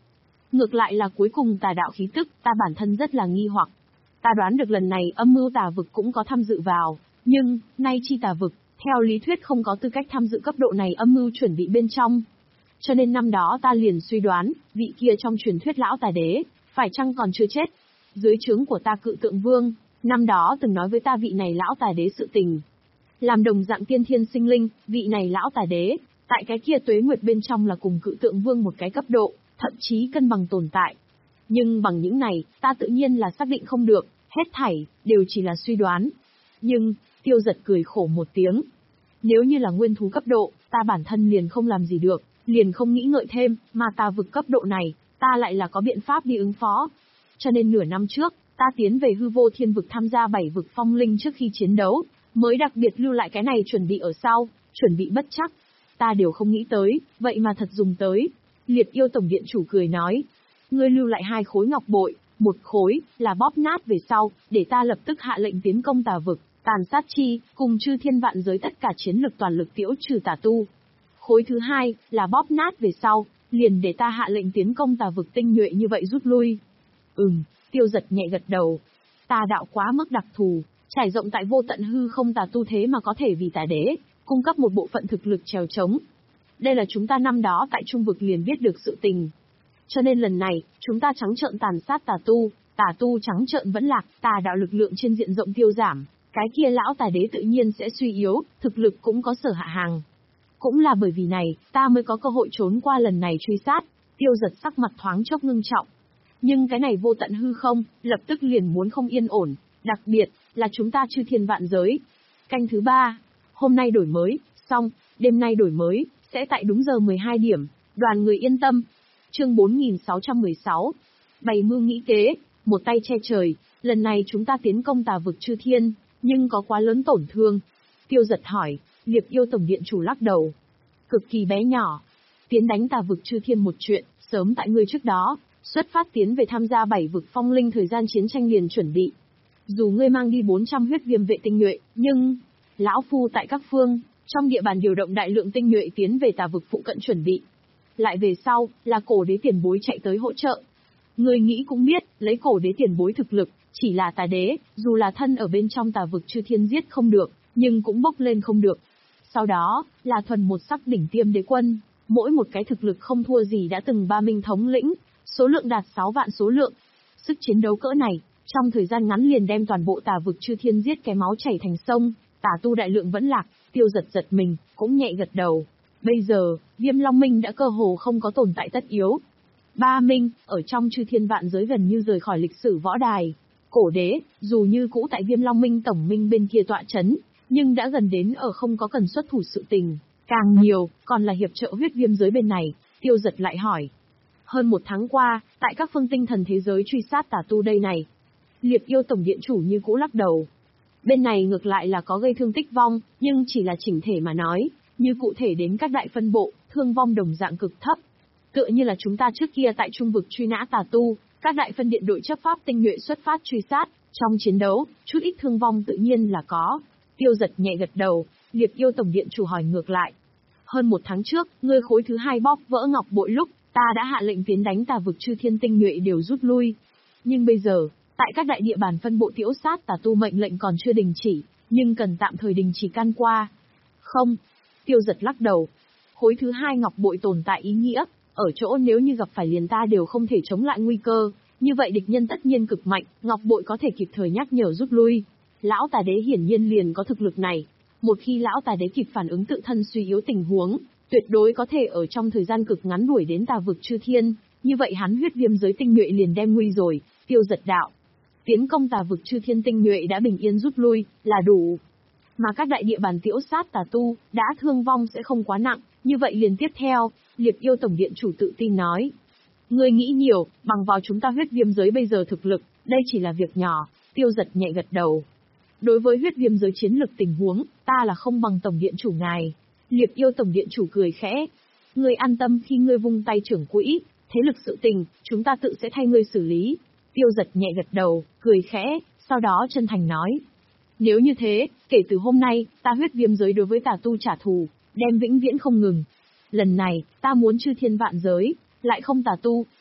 Ngược lại là cuối cùng tà đạo khí tức, ta bản thân rất là nghi hoặc. Ta đoán được lần này âm mưu tà vực cũng có tham dự vào, nhưng, nay chi tà vực, theo lý thuyết không có tư cách tham dự cấp độ này âm mưu chuẩn bị bên trong. Cho nên năm đó ta liền suy đoán, vị kia trong truyền thuyết lão tà đế, phải chăng còn chưa chết. Dưới trướng của ta Cự Tượng Vương, năm đó từng nói với ta vị này lão tà đế sự tình. Làm đồng dạng tiên thiên sinh linh, vị này lão tà đế, tại cái kia tuế nguyệt bên trong là cùng Cự Tượng Vương một cái cấp độ, thậm chí cân bằng tồn tại. Nhưng bằng những này, ta tự nhiên là xác định không được, hết thảy, đều chỉ là suy đoán. Nhưng, Tiêu Giật cười khổ một tiếng. Nếu như là nguyên thú cấp độ, ta bản thân liền không làm gì được, liền không nghĩ ngợi thêm, mà tà vực cấp độ này, ta lại là có biện pháp đi ứng phó. Cho nên nửa năm trước, ta tiến về hư vô thiên vực tham gia bảy vực phong linh trước khi chiến đấu, mới đặc biệt lưu lại cái này chuẩn bị ở sau, chuẩn bị bất chắc. Ta đều không nghĩ tới, vậy mà thật dùng tới. Liệt Yêu Tổng Điện Chủ cười nói, ngươi lưu lại hai khối ngọc bội, một khối là bóp nát về sau, để ta lập tức hạ lệnh tiến công tà vực, tàn sát chi, cùng chư thiên vạn giới tất cả chiến lực toàn lực tiễu trừ tà tu. Khối thứ hai là bóp nát về sau, liền để ta hạ lệnh tiến công tà vực tinh nhuệ như vậy rút lui. Ừm, Tiêu Giật nhẹ gật đầu. Tà đạo quá mức đặc thù, trải rộng tại vô tận hư không tà tu thế mà có thể vì tà đế, cung cấp một bộ phận thực lực trèo trống. Đây là chúng ta năm đó tại trung vực liền biết được sự tình. Cho nên lần này, chúng ta trắng trợn tàn sát tà tu, tà tu trắng trợn vẫn lạc, tà đạo lực lượng trên diện rộng tiêu giảm, cái kia lão tà đế tự nhiên sẽ suy yếu, thực lực cũng có sở hạ hàng. Cũng là bởi vì này, ta mới có cơ hội trốn qua lần này truy sát. Tiêu Giật sắc mặt thoáng chốc ngưng trọng. Nhưng cái này vô tận hư không, lập tức liền muốn không yên ổn, đặc biệt là chúng ta chư thiên vạn giới. Canh thứ ba, hôm nay đổi mới, xong, đêm nay đổi mới, sẽ tại đúng giờ mười hai điểm, đoàn người yên tâm. Chương bốn nghìn sáu trăm mười sáu, bày mưu nghĩ kế, một tay che trời, lần này chúng ta tiến công tà vực chư thiên, nhưng có quá lớn tổn thương. Tiêu Giật hỏi, Liệp Yêu Tổng Điện Chủ lắc đầu. Cực kỳ bé nhỏ. Tiến đánh tà vực chư thiên một chuyện, sớm tại ngươi trước đó, xuất phát tiến về tham gia bảy vực phong linh thời gian chiến tranh liền chuẩn bị. Dù ngươi mang đi bốn trăm huyết viêm vệ tinh nhuệ, nhưng, lão phu tại các phương, trong địa bàn điều động đại lượng tinh nhuệ tiến về tà vực phụ cận chuẩn bị. Lại về sau, là cổ đế tiền bối chạy tới hỗ trợ. Ngươi nghĩ cũng biết, lấy cổ đế tiền bối thực lực, chỉ là tà đế, dù là thân ở bên trong tà vực chư thiên giết không được, nhưng cũng bốc lên không được. Sau đó, là thuần một sắc đỉnh tiêm đế quân, mỗi một cái thực lực không thua gì đã từng ba minh thống lĩnh, số lượng đạt sáu vạn số lượng. Sức chiến đấu cỡ này, trong thời gian ngắn liền đem toàn bộ tà vực chư thiên giết cái máu chảy thành sông, tà tu đại lượng vẫn lạc. Tiêu Giật giật mình, cũng nhẹ gật đầu. Bây giờ, Viêm Long Minh đã cơ hồ không có tồn tại tất yếu. Ba minh, ở trong chư thiên vạn giới gần như rời khỏi lịch sử võ đài. Cổ đế, dù như cũ tại Viêm Long Minh tổng minh bên kia tọa chấn, nhưng đã gần đến ở không có cần xuất thủ sự tình. Càng nhiều, còn là hiệp trợ huyết viêm giới bên này. Tiêu Giật lại hỏi. Hơn một tháng qua, tại các phương tinh thần thế giới truy sát tà tu đây này. Liệp Yêu Tổng Điện Chủ như cũ lắc đầu. Bên này ngược lại là có gây thương tích vong, nhưng chỉ là chỉnh thể mà nói, như cụ thể đến các đại phân bộ, thương vong đồng dạng cực thấp. Tựa như là chúng ta trước kia tại trung vực truy nã tà tu, các đại phân điện đội chấp pháp tinh nhuệ xuất phát truy sát, trong chiến đấu, chút ít thương vong tự nhiên là có. Tiêu Giật nhẹ gật đầu, Liệp Yêu Tổng Điện Chủ hỏi ngược lại. Hơn một tháng trước, ngươi khối thứ hai bóp vỡ ngọc bội lúc, ta đã hạ lệnh tiến đánh tà vực chư thiên tinh nhuệ đều rút lui. Nhưng bây giờ, tại các đại địa bàn phân bộ tiễu sát tà tu mệnh lệnh còn chưa đình chỉ, nhưng cần tạm thời đình chỉ can qua. Không. Tiêu Giật lắc đầu. Khối thứ hai ngọc bội tồn tại ý nghĩa, ở chỗ nếu như gặp phải liền ta đều không thể chống lại nguy cơ, như vậy địch nhân tất nhiên cực mạnh, ngọc bội có thể kịp thời nhắc nhở rút lui. Lão tà đế hiển nhiên liền có thực lực này. Một khi lão tà đế kịp phản ứng tự thân suy yếu tình huống, tuyệt đối có thể ở trong thời gian cực ngắn đuổi đến tà vực chư thiên, như vậy hắn huyết viêm giới tinh nhuệ liền đem nguy rồi. Tiêu Giật đạo. Tiến công tà vực chư thiên tinh nhuệ đã bình yên rút lui, là đủ. Mà các đại địa bàn tiễu sát tà tu, đã thương vong sẽ không quá nặng, như vậy liền tiếp theo, Liệp Yêu Tổng Điện Chủ tự tin nói. Ngươi nghĩ nhiều, bằng vào chúng ta huyết viêm giới bây giờ thực lực, đây chỉ là việc nhỏ. Tiêu Giật nhẹ gật đầu. Đối với huyết viêm giới chiến lực tình huống, ta là không bằng Tổng Điện Chủ ngài. Liệp Yêu Tổng Điện Chủ cười khẽ. Ngươi an tâm khi ngươi vung tay trưởng quỹ, thế lực sự tình, chúng ta tự sẽ thay ngươi xử lý. Tiêu Giật nhẹ gật đầu, cười khẽ, sau đó chân thành nói. Nếu như thế, kể từ hôm nay, ta huyết viêm giới đối với tà tu trả thù, đem vĩnh viễn không ngừng. Lần này, ta muốn chư thiên vạn giới, lại không tà tu,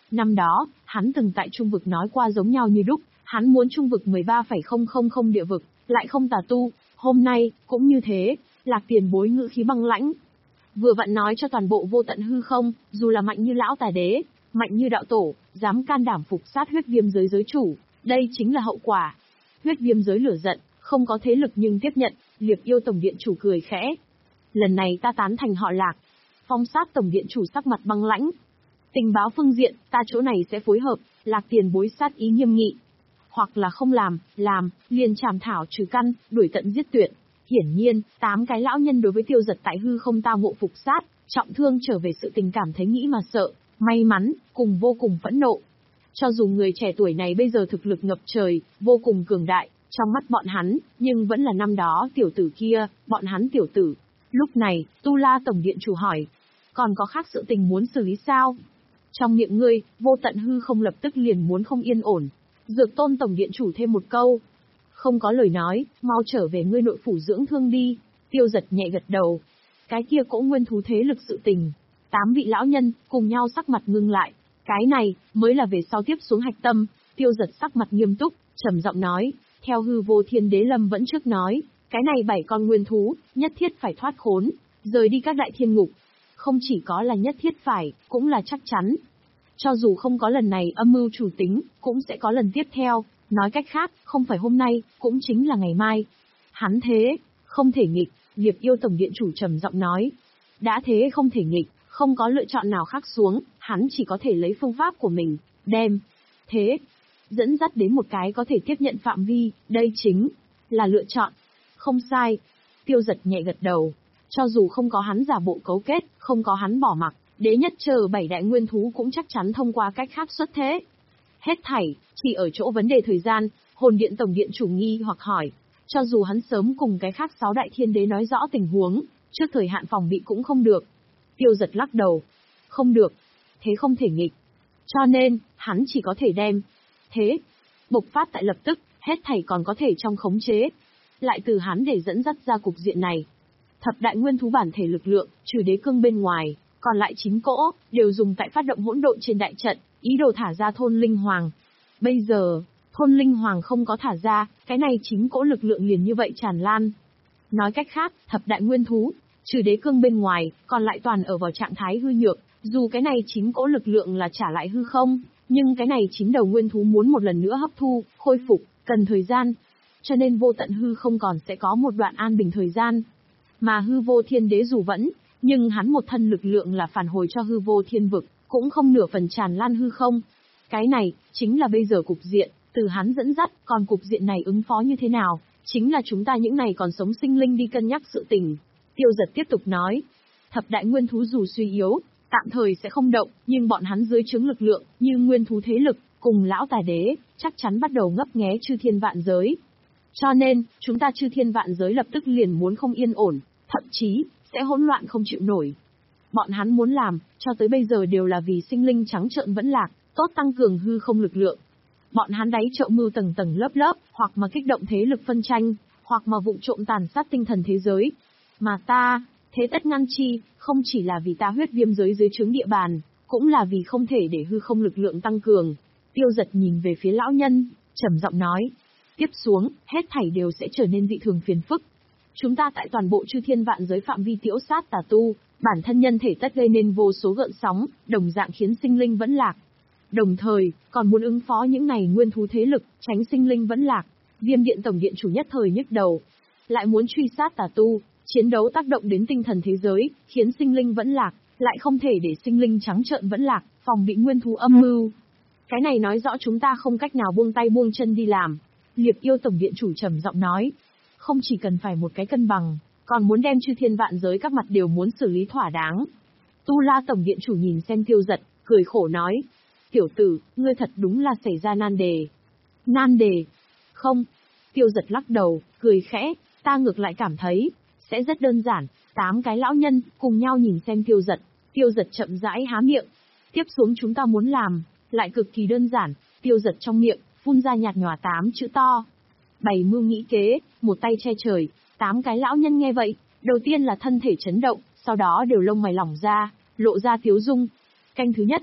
Năm đó, hắn từng tại trung vực nói qua giống nhau như đúc, hắn muốn trung vực mười ba phẩy không không không địa vực, lại không tà tu, hôm nay, cũng như thế, Lạc Tiền Bối ngữ khí băng lãnh. Vừa vặn nói cho toàn bộ vô tận hư không, dù là mạnh như lão tài đế, mạnh như đạo tổ, dám can đảm phục sát huyết viêm giới giới chủ, đây chính là hậu quả. Huyết viêm giới lửa giận, không có thế lực nhưng tiếp nhận, Liệp Yêu Tổng Điện chủ cười khẽ. Lần này ta tán thành họ Lạc. Phong sát Tổng Điện chủ sắc mặt băng lãnh. Tình báo phương diện, ta chỗ này sẽ phối hợp, Lạc Tiền Bối sát ý nghiêm nghị. Hoặc là không làm, làm, liền trảm thảo trừ căn, đuổi tận giết tuyệt. Hiển nhiên, tám cái lão nhân đối với Tiêu Giật tại hư không tao ngộ phục sát, trọng thương trở về sự tình cảm thấy nghĩ mà sợ, may mắn, cùng vô cùng phẫn nộ. Cho dù người trẻ tuổi này bây giờ thực lực ngập trời, vô cùng cường đại, trong mắt bọn hắn, nhưng vẫn là năm đó tiểu tử kia, bọn hắn tiểu tử. Lúc này, Tu La Tổng Điện chủ hỏi, còn có khác sự tình muốn xử lý sao? Trong miệng ngươi, vô tận hư không lập tức liền muốn không yên ổn. Dược Tôn Tổng Điện chủ thêm một câu. Không có lời nói, mau trở về ngươi nội phủ dưỡng thương đi. Tiêu Giật nhẹ gật đầu. Cái kia cỗ nguyên thú thế lực sự tình. Tám vị lão nhân, cùng nhau sắc mặt ngưng lại. Cái này, mới là về sau tiếp xuống hạch tâm. Tiêu Giật sắc mặt nghiêm túc, trầm giọng nói. Theo hư vô thiên đế lâm vẫn trước nói, cái này bảy con nguyên thú, nhất thiết phải thoát khốn, rời đi các đại thiên ngục. Không chỉ có là nhất thiết phải, cũng là chắc chắn. Cho dù không có lần này âm mưu chủ tính, cũng sẽ có lần tiếp theo. Nói cách khác, không phải hôm nay, cũng chính là ngày mai. Hắn thế, không thể nghịch, Liệp Yêu Tổng Điện chủ trầm giọng nói. Đã thế không thể nghịch, không có lựa chọn nào khác xuống, hắn chỉ có thể lấy phương pháp của mình, đem. Thế, dẫn dắt đến một cái có thể tiếp nhận phạm vi, đây chính là lựa chọn. Không sai. Tiêu Giật nhẹ gật đầu. Cho dù không có hắn giả bộ cấu kết, không có hắn bỏ mặc, đế nhất chờ bảy đại nguyên thú cũng chắc chắn thông qua cách khác xuất thế. Hết thảy, chỉ ở chỗ vấn đề thời gian, Hồn Điện Tổng Điện chủ nghi hoặc hỏi. Cho dù hắn sớm cùng cái khác sáu đại thiên đế nói rõ tình huống, trước thời hạn phòng bị cũng không được. Tiêu Giật lắc đầu. Không được. Thế không thể nghịch. Cho nên, hắn chỉ có thể đem. Thế, bộc phát tại lập tức, hết thảy còn có thể trong khống chế. Lại từ hắn để dẫn dắt ra cục diện này. Thập đại nguyên thú bản thể lực lượng, trừ đế cương bên ngoài, còn lại chín cỗ, đều dùng tại phát động hỗn độn trên đại trận, ý đồ thả ra thôn linh hoàng. Bây giờ, thôn linh hoàng không có thả ra, cái này chín cỗ lực lượng liền như vậy tràn lan. Nói cách khác, thập đại nguyên thú, trừ đế cương bên ngoài, còn lại toàn ở vào trạng thái hư nhược, dù cái này chín cỗ lực lượng là trả lại hư không, nhưng cái này chín đầu nguyên thú muốn một lần nữa hấp thu, khôi phục, cần thời gian. Cho nên vô tận hư không còn sẽ có một đoạn an bình thời gian. Mà hư vô thiên đế dù vẫn, nhưng hắn một thân lực lượng là phản hồi cho hư vô thiên vực, cũng không nửa phần tràn lan hư không. Cái này, chính là bây giờ cục diện, từ hắn dẫn dắt, còn cục diện này ứng phó như thế nào, chính là chúng ta những này còn sống sinh linh đi cân nhắc sự tình. Tiêu Giật tiếp tục nói, thập đại nguyên thú dù suy yếu, tạm thời sẽ không động, nhưng bọn hắn dưới trướng lực lượng, như nguyên thú thế lực, cùng lão tài đế, chắc chắn bắt đầu ngấp nghé chư thiên vạn giới. Cho nên, chúng ta chư thiên vạn giới lập tức liền muốn không yên ổn, thậm chí, sẽ hỗn loạn không chịu nổi. Bọn hắn muốn làm, cho tới bây giờ đều là vì sinh linh trắng trợn vẫn lạc, tốt tăng cường hư không lực lượng. Bọn hắn đáy chậu mưu tầng tầng lớp lớp, hoặc mà kích động thế lực phân tranh, hoặc mà vụng trộm tàn sát tinh thần thế giới. Mà ta, thế tất ngăn chi, không chỉ là vì ta huyết viêm giới dưới trướng địa bàn, cũng là vì không thể để hư không lực lượng tăng cường. Tiêu Giật nhìn về phía lão nhân, trầm giọng nói. Tiếp xuống, hết thảy đều sẽ trở nên dị thường phiền phức. Chúng ta tại toàn bộ chư thiên vạn giới phạm vi tiễu sát tà tu, bản thân nhân thể tất gây nên vô số gợn sóng, đồng dạng khiến sinh linh vẫn lạc. Đồng thời, còn muốn ứng phó những này nguyên thú thế lực, tránh sinh linh vẫn lạc. Viêm Điện Tổng Điện chủ nhất thời nhức đầu. Lại muốn truy sát tà tu, chiến đấu tác động đến tinh thần thế giới, khiến sinh linh vẫn lạc, lại không thể để sinh linh trắng trợn vẫn lạc, phòng bị nguyên thú âm mưu. Cái này nói rõ chúng ta không cách nào buông tay buông chân đi làm. Liệp Yêu Tổng Điện chủ trầm giọng nói. Không chỉ cần phải một cái cân bằng, còn muốn đem chư thiên vạn giới các mặt đều muốn xử lý thỏa đáng. Tu La Tổng Điện chủ nhìn xem Tiêu Giật, cười khổ nói. Tiểu tử, ngươi thật đúng là xảy ra nan đề. Nan đề? Không. Tiêu Giật lắc đầu, cười khẽ, ta ngược lại cảm thấy, sẽ rất đơn giản. Tám cái lão nhân, cùng nhau nhìn xem Tiêu Giật. Tiêu Giật chậm rãi há miệng. Tiếp xuống chúng ta muốn làm, lại cực kỳ đơn giản. Tiêu Giật trong miệng, phun ra nhạt nhòa tám chữ to. Bày mưu nghĩ kế, một tay che trời. Tám cái lão nhân nghe vậy, đầu tiên là thân thể chấn động, sau đó đều lông mày lỏng ra, lộ ra tiếu dung. Canh thứ nhất,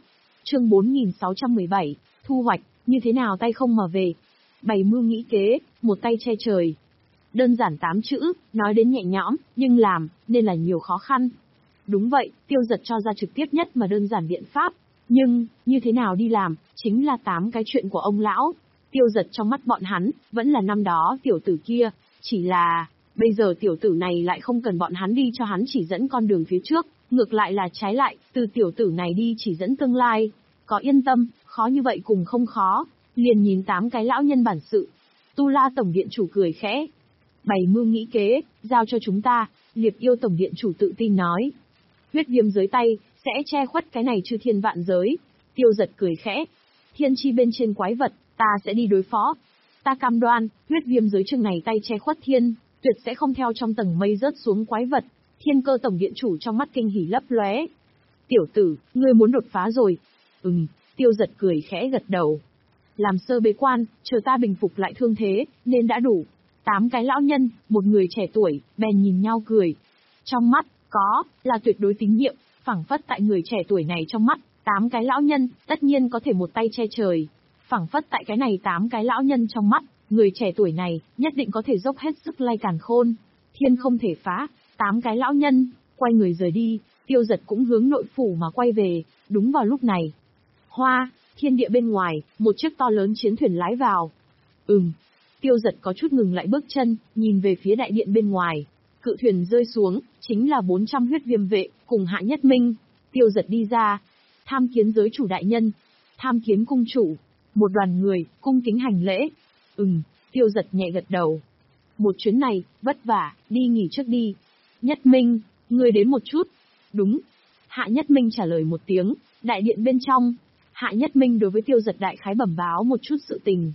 Chương bốn nghìn sáu trăm mười bảy, thu hoạch, như thế nào tay không mà về. Bày mưu nghĩ kế, một tay che trời. Đơn giản tám chữ, nói đến nhẹ nhõm, nhưng làm, nên là nhiều khó khăn. Đúng vậy, Tiêu Giật cho ra trực tiếp nhất mà đơn giản biện pháp. Nhưng, như thế nào đi làm, chính là tám cái chuyện của ông lão. Tiêu Giật trong mắt bọn hắn, vẫn là năm đó tiểu tử kia. Chỉ là, bây giờ tiểu tử này lại không cần bọn hắn đi cho hắn chỉ dẫn con đường phía trước. Ngược lại là trái lại, từ tiểu tử này đi chỉ dẫn tương lai. Có yên tâm, khó như vậy cùng không khó. Liền nhìn tám cái lão nhân bản sự. Tu La Tổng Điện Chủ cười khẽ. Bày mưu nghĩ kế, giao cho chúng ta, Liệp Yêu Tổng Điện Chủ tự tin nói. Huyết viêm dưới tay, sẽ che khuất cái này chư thiên vạn giới. Tiêu Giật cười khẽ. Thiên chi bên trên quái vật, ta sẽ đi đối phó. Ta cam đoan, huyết viêm dưới chừng này tay che khuất thiên, tuyệt sẽ không theo trong tầng mây rớt xuống quái vật. Thiên Cơ Tổng Điện Chủ trong mắt kinh hỉ lấp lóe. Tiểu tử, ngươi muốn đột phá rồi. Ừm, Tiêu Giật cười khẽ gật đầu. Làm sơ bế quan, chờ ta bình phục lại thương thế, nên đã đủ. Tám cái lão nhân, một người trẻ tuổi, bèn nhìn nhau cười. Trong mắt, có, là tuyệt đối tín nhiệm, phảng phất tại người trẻ tuổi này trong mắt, tám cái lão nhân, tất nhiên có thể một tay che trời. Phảng phất tại cái này tám cái lão nhân trong mắt, người trẻ tuổi này, nhất định có thể dốc hết sức lay càn khôn. Thiên không thể phá, tám cái lão nhân, quay người rời đi, Tiêu Giật cũng hướng nội phủ mà quay về, đúng vào lúc này. Hoa, thiên địa bên ngoài, một chiếc to lớn chiến thuyền lái vào. Ừm. Tiêu Giật có chút ngừng lại bước chân, nhìn về phía đại điện bên ngoài. Cự thuyền rơi xuống, chính là bốn trăm huyết viêm vệ, cùng Hạ Nhất Minh. Tiêu Giật đi ra. Tham kiến giới chủ đại nhân. Tham kiến cung chủ. Một đoàn người, cung kính hành lễ. Ừm, Tiêu Giật nhẹ gật đầu. Một chuyến này, vất vả, đi nghỉ trước đi. Nhất Minh, ngươi đến một chút. Đúng. Hạ Nhất Minh trả lời một tiếng, đại điện bên trong. Hạ Nhất Minh đối với Tiêu Giật đại khái bẩm báo một chút sự tình.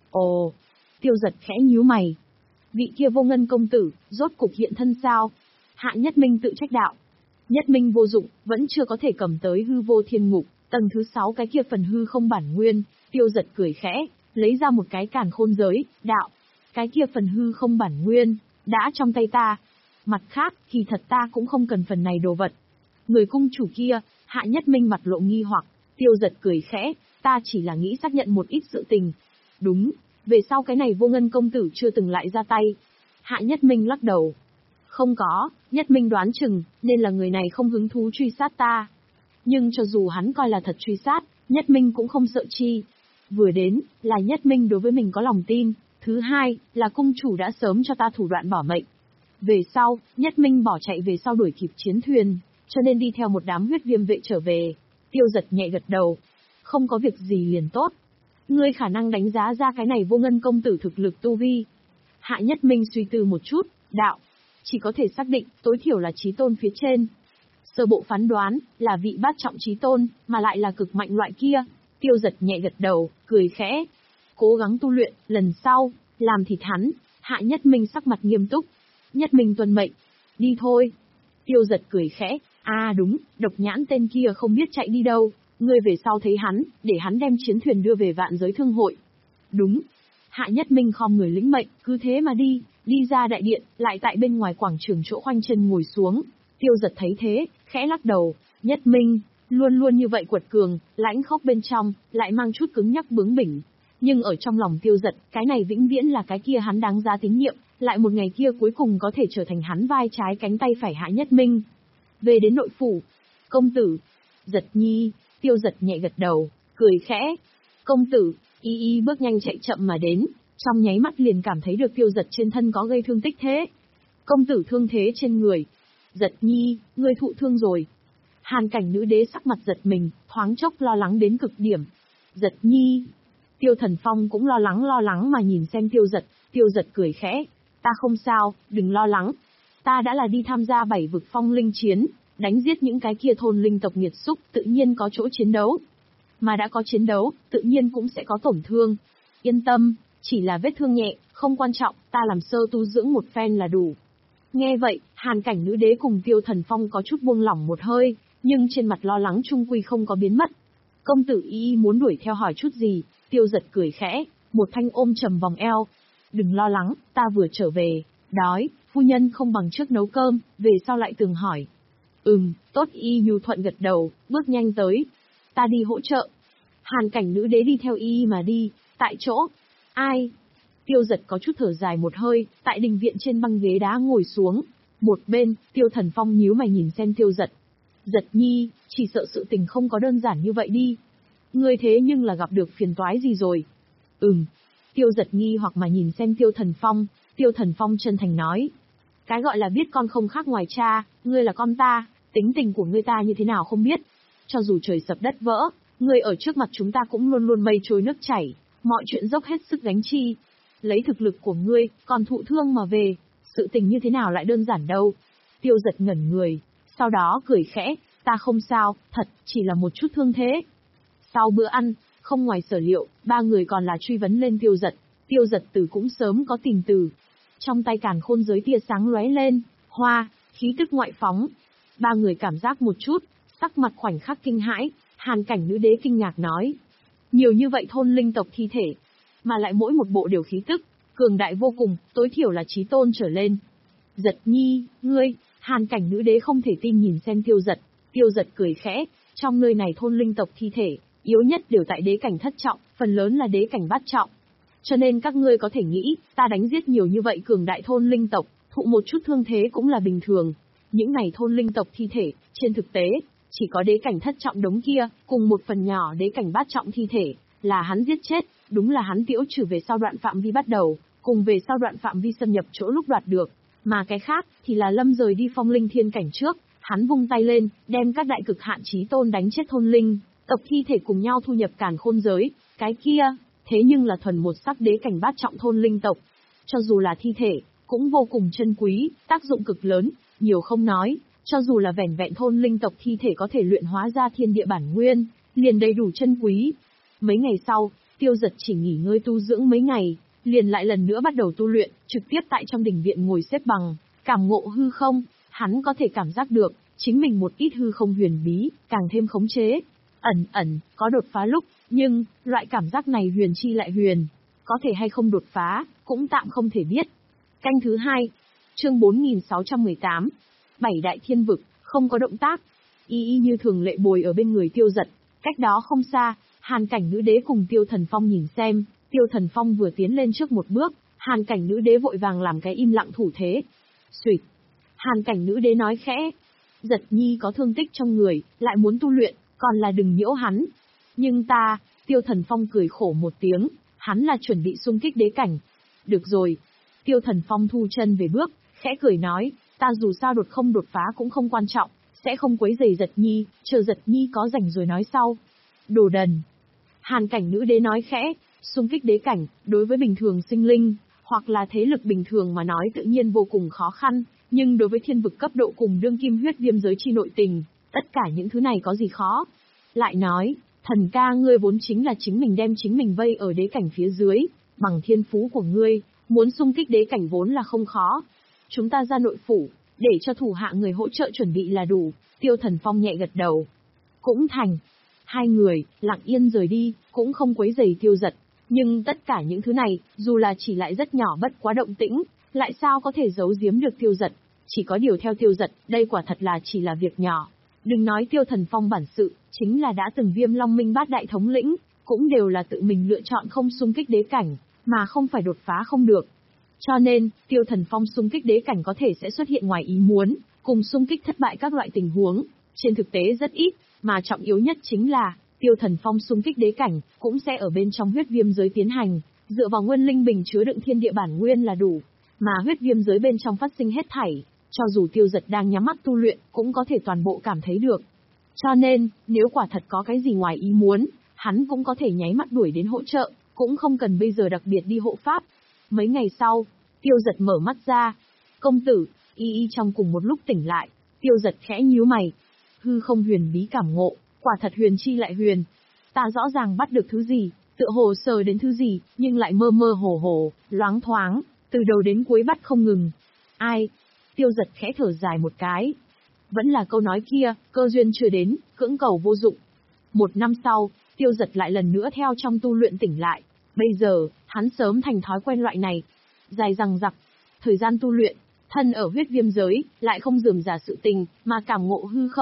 Ồ. Tiêu Giật khẽ nhíu mày. Vị kia Vô Ngân công tử, rốt cục hiện thân sao? Hạ Nhất Minh tự trách đạo. Nhất Minh vô dụng, vẫn chưa có thể cầm tới hư vô thiên ngục, tầng thứ sáu cái kia phần hư không bản nguyên. Tiêu Giật cười khẽ, lấy ra một cái càn khôn giới, đạo. Cái kia phần hư không bản nguyên, đã trong tay ta. Mặt khác, kỳ thật ta cũng không cần phần này đồ vật. Người cung chủ kia, Hạ Nhất Minh mặt lộ nghi hoặc, Tiêu Giật cười khẽ, ta chỉ là nghĩ xác nhận một ít sự tình. Đúng. Về sau cái này Vô Ngân công tử chưa từng lại ra tay. Hạ Nhất Minh lắc đầu. Không có, Nhất Minh đoán chừng, nên là người này không hứng thú truy sát ta. Nhưng cho dù hắn coi là thật truy sát, Nhất Minh cũng không sợ chi. Vừa đến, là Nhất Minh đối với mình có lòng tin. Thứ hai, là cung chủ đã sớm cho ta thủ đoạn bảo mệnh. Về sau, Nhất Minh bỏ chạy về sau đuổi kịp chiến thuyền, cho nên đi theo một đám huyết viêm vệ trở về. Tiêu Giật nhẹ gật đầu. Không có việc gì liền tốt. Ngươi khả năng đánh giá ra cái này Vô Ngân công tử thực lực tu vi. Hạ Nhất Minh suy tư một chút, đạo. Chỉ có thể xác định, tối thiểu là chí tôn phía trên. Sơ bộ phán đoán, là vị bát trọng chí tôn, mà lại là cực mạnh loại kia. Tiêu Giật nhẹ gật đầu, cười khẽ. Cố gắng tu luyện, lần sau, làm thịt hắn. Hạ Nhất Minh sắc mặt nghiêm túc. Nhất Minh tuân mệnh. Đi thôi. Tiêu Giật cười khẽ. À đúng, độc nhãn tên kia không biết chạy đi đâu. Ngươi về sau thấy hắn, để hắn đem chiến thuyền đưa về vạn giới thương hội. Đúng. Hạ Nhất Minh khom người lĩnh mệnh, cứ thế mà đi, đi ra đại điện, lại tại bên ngoài quảng trường chỗ khoanh chân ngồi xuống. Tiêu Giật thấy thế, khẽ lắc đầu. Nhất Minh, luôn luôn như vậy quật cường, lãnh khốc bên trong, lại mang chút cứng nhắc bướng bỉnh. Nhưng ở trong lòng Tiêu Giật, cái này vĩnh viễn là cái kia hắn đáng giá tín nhiệm, lại một ngày kia cuối cùng có thể trở thành hắn vai trái cánh tay phải Hạ Nhất Minh. Về đến nội phủ. Công tử. Giật nhi. Tiêu Giật nhẹ gật đầu, cười khẽ. Công tử, y y bước nhanh chạy chậm mà đến, trong nháy mắt liền cảm thấy được Tiêu Giật trên thân có gây thương tích thế. Công tử thương thế trên người. Giật nhi, ngươi thụ thương rồi. Hàn Cảnh nữ đế sắc mặt giật mình, thoáng chốc lo lắng đến cực điểm. Giật nhi. Tiêu Thần Phong cũng lo lắng lo lắng mà nhìn xem Tiêu Giật, Tiêu Giật cười khẽ. Ta không sao, đừng lo lắng. Ta đã là đi tham gia bảy vực phong linh chiến. Đánh giết những cái kia thôn linh tộc nghiệt xúc, tự nhiên có chỗ chiến đấu. Mà đã có chiến đấu, tự nhiên cũng sẽ có tổn thương. Yên tâm, chỉ là vết thương nhẹ, không quan trọng, ta làm sơ tu dưỡng một phen là đủ. Nghe vậy, Hàn Cảnh nữ đế cùng Tiêu Thần Phong có chút buông lỏng một hơi, nhưng trên mặt lo lắng chung quy không có biến mất. Công tử y muốn đuổi theo hỏi chút gì, Tiêu Giật cười khẽ, một thanh ôm trầm vòng eo. Đừng lo lắng, ta vừa trở về, đói, phu nhân không bằng trước nấu cơm, về sau lại từng hỏi. Ừm, tốt y nhu thuận gật đầu, bước nhanh tới. ta đi hỗ trợ. Hàn cảnh nữ đế đi theo y y mà đi, tại chỗ. Ai? Tiêu Giật có chút thở dài một hơi, tại đình viện trên băng ghế đá ngồi xuống. Một bên, Tiêu Thần Phong nhíu mày nhìn xem Tiêu Giật. Giật nhi, chỉ sợ sự tình không có đơn giản như vậy đi. Ngươi thế nhưng là gặp được phiền toái gì rồi? Ừm. Tiêu Giật nghi hoặc mà nhìn xem Tiêu Thần Phong, Tiêu Thần Phong chân thành nói. Cái gọi là biết con không khác ngoài cha, ngươi là con ta, tính tình của ngươi ta như thế nào không biết. Cho dù trời sập đất vỡ, ngươi ở trước mặt chúng ta cũng luôn luôn mây trôi nước chảy, mọi chuyện dốc hết sức gánh chi. Lấy thực lực của ngươi, còn thụ thương mà về, sự tình như thế nào lại đơn giản đâu. Tiêu Giật ngẩn người, sau đó cười khẽ, ta không sao, thật, chỉ là một chút thương thế. Sau bữa ăn, không ngoài sở liệu, ba người còn là truy vấn lên Tiêu Giật. Tiêu Giật từ cũng sớm có tìm từ. Trong tay càn khôn giới tia sáng lóe lên, hoa, khí tức ngoại phóng. Ba người cảm giác một chút, sắc mặt khoảnh khắc kinh hãi. Hàn cảnh nữ đế kinh ngạc nói. Nhiều như vậy thôn linh tộc thi thể, mà lại mỗi một bộ đều khí tức, cường đại vô cùng, tối thiểu là chí tôn trở lên. Giật nhi, ngươi, Hàn cảnh nữ đế không thể tin nhìn xem Tiêu Giật. Tiêu Giật cười khẽ, trong nơi này thôn linh tộc thi thể, yếu nhất đều tại đế cảnh thất trọng, phần lớn là đế cảnh bát trọng. Cho nên các ngươi có thể nghĩ, ta đánh giết nhiều như vậy cường đại thôn linh tộc, thụ một chút thương thế cũng là bình thường. Những này thôn linh tộc thi thể, trên thực tế, chỉ có đế cảnh thất trọng đống kia, cùng một phần nhỏ đế cảnh bát trọng thi thể, là hắn giết chết, đúng là hắn tiễu trừ về sau đoạn phạm vi bắt đầu, cùng về sau đoạn phạm vi xâm nhập chỗ lúc đoạt được. Mà cái khác, thì là Lâm rời đi phong linh thiên cảnh trước, hắn vung tay lên, đem các đại cực hạn chí tôn đánh chết thôn linh tộc thi thể cùng nhau thu nhập càn khôn giới, cái kia, thế nhưng là thuần một sắc đế cảnh bát trọng thôn linh tộc. Cho dù là thi thể, cũng vô cùng chân quý, tác dụng cực lớn, nhiều không nói, cho dù là vẻn vẹn thôn linh tộc thi thể có thể luyện hóa ra thiên địa bản nguyên, liền đầy đủ chân quý. Mấy ngày sau, Tiêu Giật chỉ nghỉ ngơi tu dưỡng mấy ngày, liền lại lần nữa bắt đầu tu luyện, trực tiếp tại trong đình viện ngồi xếp bằng, cảm ngộ hư không, hắn có thể cảm giác được, chính mình một ít hư không huyền bí, càng thêm khống chế. Ẩn ẩn, có đột phá lúc, nhưng, loại cảm giác này huyền chi lại huyền. Có thể hay không đột phá, cũng tạm không thể biết. Canh thứ hai, chương bốn nghìn sáu trăm mười tám, bảy đại thiên vực, không có động tác. Y y như thường lệ bồi ở bên người Tiêu Giật, cách đó không xa, Hàn cảnh nữ đế cùng Tiêu Thần Phong nhìn xem, Tiêu Thần Phong vừa tiến lên trước một bước, Hàn cảnh nữ đế vội vàng làm cái im lặng thủ thế. Xuyệt. Hàn cảnh nữ đế nói khẽ. Giật nhi có thương tích trong người, lại muốn tu luyện, còn là đừng nhiễu hắn. Nhưng ta, Tiêu Thần Phong cười khổ một tiếng, hắn là chuẩn bị xung kích đế cảnh. Được rồi. Tiêu Thần Phong thu chân về bước, khẽ cười nói, ta dù sao đột không đột phá cũng không quan trọng, sẽ không quấy rầy Giật nhi, chờ Giật nhi có rảnh rồi nói sau. Đồ đần. Hàn cảnh nữ đế nói khẽ, xung kích đế cảnh, đối với bình thường sinh linh, hoặc là thế lực bình thường mà nói tự nhiên vô cùng khó khăn, nhưng đối với thiên vực cấp độ cùng đương kim huyết viêm giới chi nội tình, tất cả những thứ này có gì khó. Lại nói, thần ca ngươi vốn chính là chính mình đem chính mình vây ở đế cảnh phía dưới, bằng thiên phú của ngươi, muốn xung kích đế cảnh vốn là không khó. Chúng ta ra nội phủ, để cho thủ hạ người hỗ trợ chuẩn bị là đủ. Tiêu Thần Phong nhẹ gật đầu. Cũng thành. Hai người, lặng yên rời đi, cũng không quấy rầy Tiêu Giật. Nhưng tất cả những thứ này, dù là chỉ lại rất nhỏ bất quá động tĩnh, lại sao có thể giấu giếm được Tiêu Giật. Chỉ có điều theo Tiêu Giật, đây quả thật là chỉ là việc nhỏ. Đừng nói Tiêu Thần Phong bản sự, chính là đã từng Viêm Long Minh bát đại thống lĩnh, cũng đều là tự mình lựa chọn không xung kích đế cảnh, mà không phải đột phá không được. Cho nên, Tiêu Thần Phong xung kích đế cảnh có thể sẽ xuất hiện ngoài ý muốn, cùng xung kích thất bại các loại tình huống, trên thực tế rất ít, mà trọng yếu nhất chính là, Tiêu Thần Phong xung kích đế cảnh, cũng sẽ ở bên trong huyết viêm giới tiến hành, dựa vào nguyên linh bình chứa đựng thiên địa bản nguyên là đủ, mà huyết viêm giới bên trong phát sinh hết thảy, cho dù Tiêu Giật đang nhắm mắt tu luyện, cũng có thể toàn bộ cảm thấy được. Cho nên, nếu quả thật có cái gì ngoài ý muốn, hắn cũng có thể nháy mắt đuổi đến hỗ trợ, cũng không cần bây giờ đặc biệt đi hộ pháp. Mấy ngày sau, Tiêu Giật mở mắt ra. Công tử, y y trong cùng một lúc tỉnh lại, Tiêu Giật khẽ nhíu mày. Hư không huyền bí cảm ngộ, quả thật huyền chi lại huyền. Ta rõ ràng bắt được thứ gì, tựa hồ sờ đến thứ gì, nhưng lại mơ mơ hồ hồ, loáng thoáng, từ đầu đến cuối bắt không ngừng. Ai? Tiêu Giật khẽ thở dài một cái. Vẫn là câu nói kia, cơ duyên chưa đến, cưỡng cầu vô dụng. Một năm sau, Tiêu Giật lại lần nữa theo trong tu luyện tỉnh lại. Bây giờ, hắn sớm thành thói quen loại này. Dài dằng dặc, thời gian tu luyện, thân ở huyết viêm giới, lại không rườm rà sự tình, mà cảm ngộ hư không.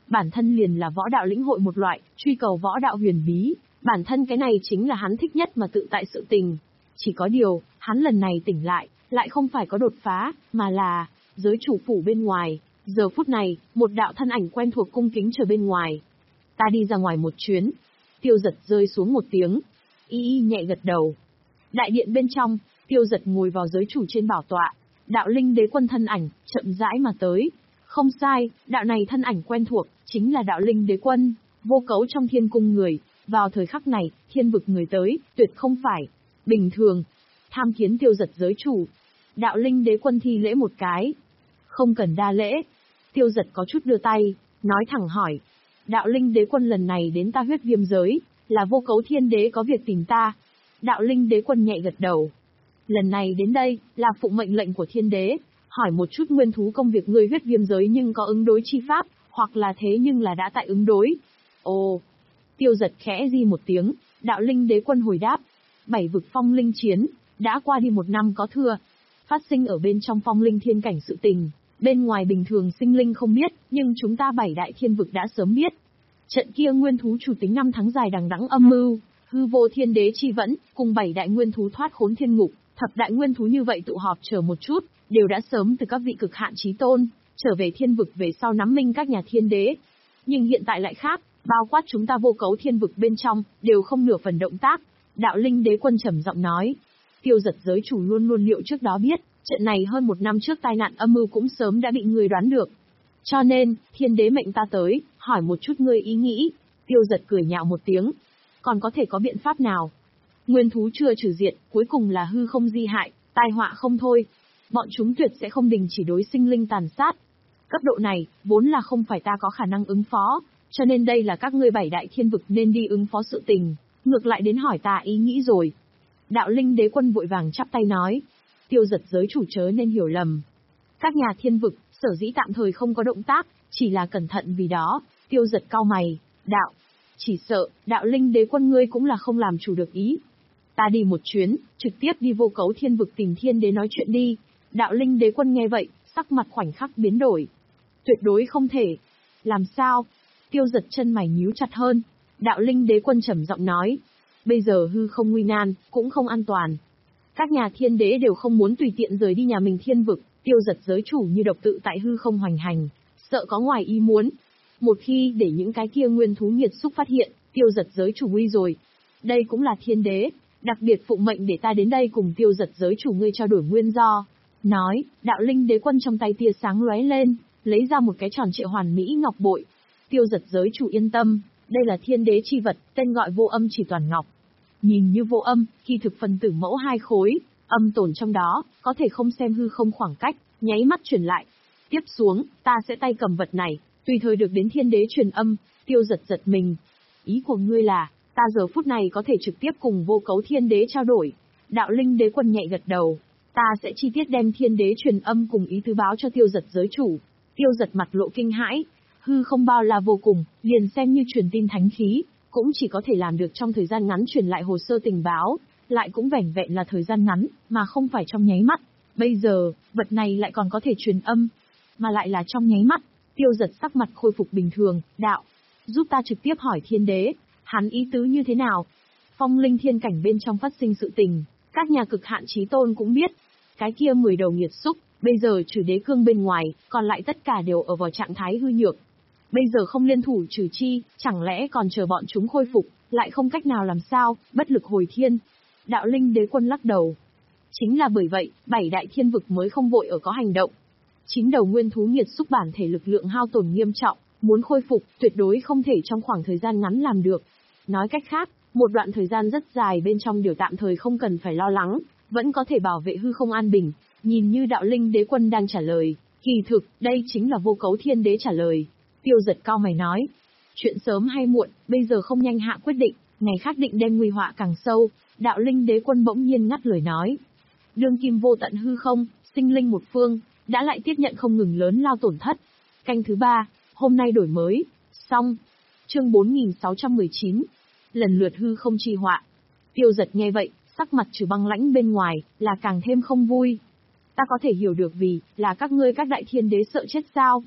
bản thân liền là võ đạo lĩnh hội một loại, truy cầu võ đạo huyền bí, bản thân cái này chính là hắn thích nhất mà tự tại sự tình. Chỉ có điều, hắn lần này tỉnh lại, lại không phải có đột phá, mà là, giới chủ phủ bên ngoài, giờ phút này, một đạo thân ảnh quen thuộc cung kính chờ bên ngoài. Ta đi ra ngoài một chuyến. Tiêu Giật rơi xuống một tiếng. Y y nhẹ gật đầu. Đại điện bên trong, Tiêu Giật ngồi vào giới chủ trên bảo tọa. Đạo linh đế quân thân ảnh, chậm rãi mà tới. Không sai, đạo này thân ảnh quen thuộc, chính là đạo linh đế quân, vô cấu trong thiên cung người. Vào thời khắc này, thiên vực người tới, tuyệt không phải bình thường. Tham kiến Tiêu Giật giới chủ. Đạo linh đế quân thi lễ một cái. Không cần đa lễ. Tiêu Giật có chút đưa tay, nói thẳng hỏi. Đạo linh đế quân lần này đến ta huyết viêm giới, là vô cấu thiên đế có việc tìm ta. Đạo linh đế quân nhẹ gật đầu. Lần này đến đây, là phụng mệnh lệnh của thiên đế, hỏi một chút nguyên thú công việc ngươi huyết viêm giới nhưng có ứng đối chi pháp, hoặc là thế nhưng là đã tại ứng đối. Ồ! Tiêu Giật khẽ di một tiếng, đạo linh đế quân hồi đáp. Bảy vực phong linh chiến, đã qua đi một năm có thừa. Phát sinh ở bên trong phong linh thiên cảnh sự tình. Bên ngoài bình thường sinh linh không biết, nhưng chúng ta bảy đại thiên vực đã sớm biết. Trận kia nguyên thú chủ tính năm tháng dài đằng đẵng âm mưu, hư vô thiên đế chi vẫn, cùng bảy đại nguyên thú thoát khốn thiên ngục, thập đại nguyên thú như vậy tụ họp chờ một chút, đều đã sớm từ các vị cực hạn chí tôn, trở về thiên vực về sau nắm minh các nhà thiên đế. Nhưng hiện tại lại khác, bao quát chúng ta vô cấu thiên vực bên trong, đều không nửa phần động tác. Đạo linh đế quân trầm giọng nói. Tiêu Giật giới chủ luôn luôn liệu trước đó biết. Trận này hơn một năm trước tai nạn âm mưu cũng sớm đã bị người đoán được. Cho nên, thiên đế mệnh ta tới, hỏi một chút ngươi ý nghĩ. Tiêu Giật cười nhạo một tiếng. Còn có thể có biện pháp nào? Nguyên thú chưa trừ diệt, cuối cùng là hư không di hại, tai họa không thôi. Bọn chúng tuyệt sẽ không đình chỉ đối sinh linh tàn sát. Cấp độ này, vốn là không phải ta có khả năng ứng phó, cho nên đây là các ngươi bảy đại thiên vực nên đi ứng phó sự tình. Ngược lại đến hỏi ta ý nghĩ rồi. Đạo linh đế quân vội vàng chắp tay nói. Tiêu Giật giới chủ chớ nên hiểu lầm. Các nhà thiên vực, sở dĩ tạm thời không có động tác, chỉ là cẩn thận vì đó. Tiêu Giật cau mày, đạo. Chỉ sợ, đạo linh đế quân ngươi cũng là không làm chủ được ý. Ta đi một chuyến, trực tiếp đi vô cấu thiên vực tìm thiên đế nói chuyện đi. Đạo linh đế quân nghe vậy, sắc mặt khoảnh khắc biến đổi. Tuyệt đối không thể. Làm sao? Tiêu Giật chân mày nhíu chặt hơn. Đạo linh đế quân trầm giọng nói. Bây giờ hư không nguy nan, cũng không an toàn. Các nhà thiên đế đều không muốn tùy tiện rời đi nhà mình thiên vực, Tiêu Giật giới chủ như độc tự tại hư không hoành hành, sợ có ngoài ý muốn. Một khi để những cái kia nguyên thú nghiệt xúc phát hiện, Tiêu Giật giới chủ nguy rồi. Đây cũng là thiên đế, đặc biệt phụng mệnh để ta đến đây cùng Tiêu Giật giới chủ ngươi trao đổi nguyên do. Nói, đạo linh đế quân trong tay tia sáng lóe lên, lấy ra một cái tròn trịa hoàn mỹ ngọc bội. Tiêu Giật giới chủ yên tâm, đây là thiên đế chi vật, tên gọi vô âm chỉ toàn ngọc. Nhìn như vô âm, khi thực phần tử mẫu hai khối, âm tổn trong đó, có thể không xem hư không khoảng cách, nháy mắt truyền lại. Tiếp xuống, ta sẽ tay cầm vật này, tùy thời được đến thiên đế truyền âm. Tiêu Giật giật mình. Ý của ngươi là, ta giờ phút này có thể trực tiếp cùng vô cấu thiên đế trao đổi. Đạo linh đế quân nhẹ gật đầu. Ta sẽ chi tiết đem thiên đế truyền âm cùng ý tứ báo cho Tiêu Giật giới chủ. Tiêu Giật mặt lộ kinh hãi. Hư không bao la vô cùng, liền xem như truyền tin thánh khí, cũng chỉ có thể làm được trong thời gian ngắn truyền lại hồ sơ tình báo, lại cũng vẻn vẹn là thời gian ngắn, mà không phải trong nháy mắt. Bây giờ, vật này lại còn có thể truyền âm, mà lại là trong nháy mắt. Tiêu Giật sắc mặt khôi phục bình thường, đạo, giúp ta trực tiếp hỏi thiên đế, hắn ý tứ như thế nào? Phong linh thiên cảnh bên trong phát sinh sự tình, các nhà cực hạn chí tôn cũng biết. Cái kia mười đầu nghiệt xúc, bây giờ trừ đế cương bên ngoài, còn lại tất cả đều ở vào trạng thái hư nhược. Bây giờ không liên thủ trừ chi, chẳng lẽ còn chờ bọn chúng khôi phục, lại không cách nào làm sao, bất lực hồi thiên. Đạo linh đế quân lắc đầu. Chính là bởi vậy, bảy đại thiên vực mới không vội ở có hành động. Chín đầu nguyên thú nghiệt xúc bản thể lực lượng hao tổn nghiêm trọng, muốn khôi phục, tuyệt đối không thể trong khoảng thời gian ngắn làm được. Nói cách khác, một đoạn thời gian rất dài bên trong điều tạm thời không cần phải lo lắng, vẫn có thể bảo vệ hư không an bình. Nhìn như đạo linh đế quân đang trả lời, kỳ thực, đây chính là vô cấu thiên đế trả lời. Tiêu Giật cao mày nói, chuyện sớm hay muộn, bây giờ không nhanh hạ quyết định, ngày khác định đem nguy họa càng sâu. Đạo linh đế quân bỗng nhiên ngắt lời nói, đương kim vô tận hư không, sinh linh một phương, đã lại tiếp nhận không ngừng lớn lao tổn thất. Canh thứ ba, hôm nay đổi mới, xong. Chương bốn nghìn sáu trăm mười chín, lần lượt hư không chi họa. Tiêu Giật nghe vậy, sắc mặt trừ băng lãnh bên ngoài, là càng thêm không vui. Ta có thể hiểu được vì, là các ngươi các đại thiên đế sợ chết sao?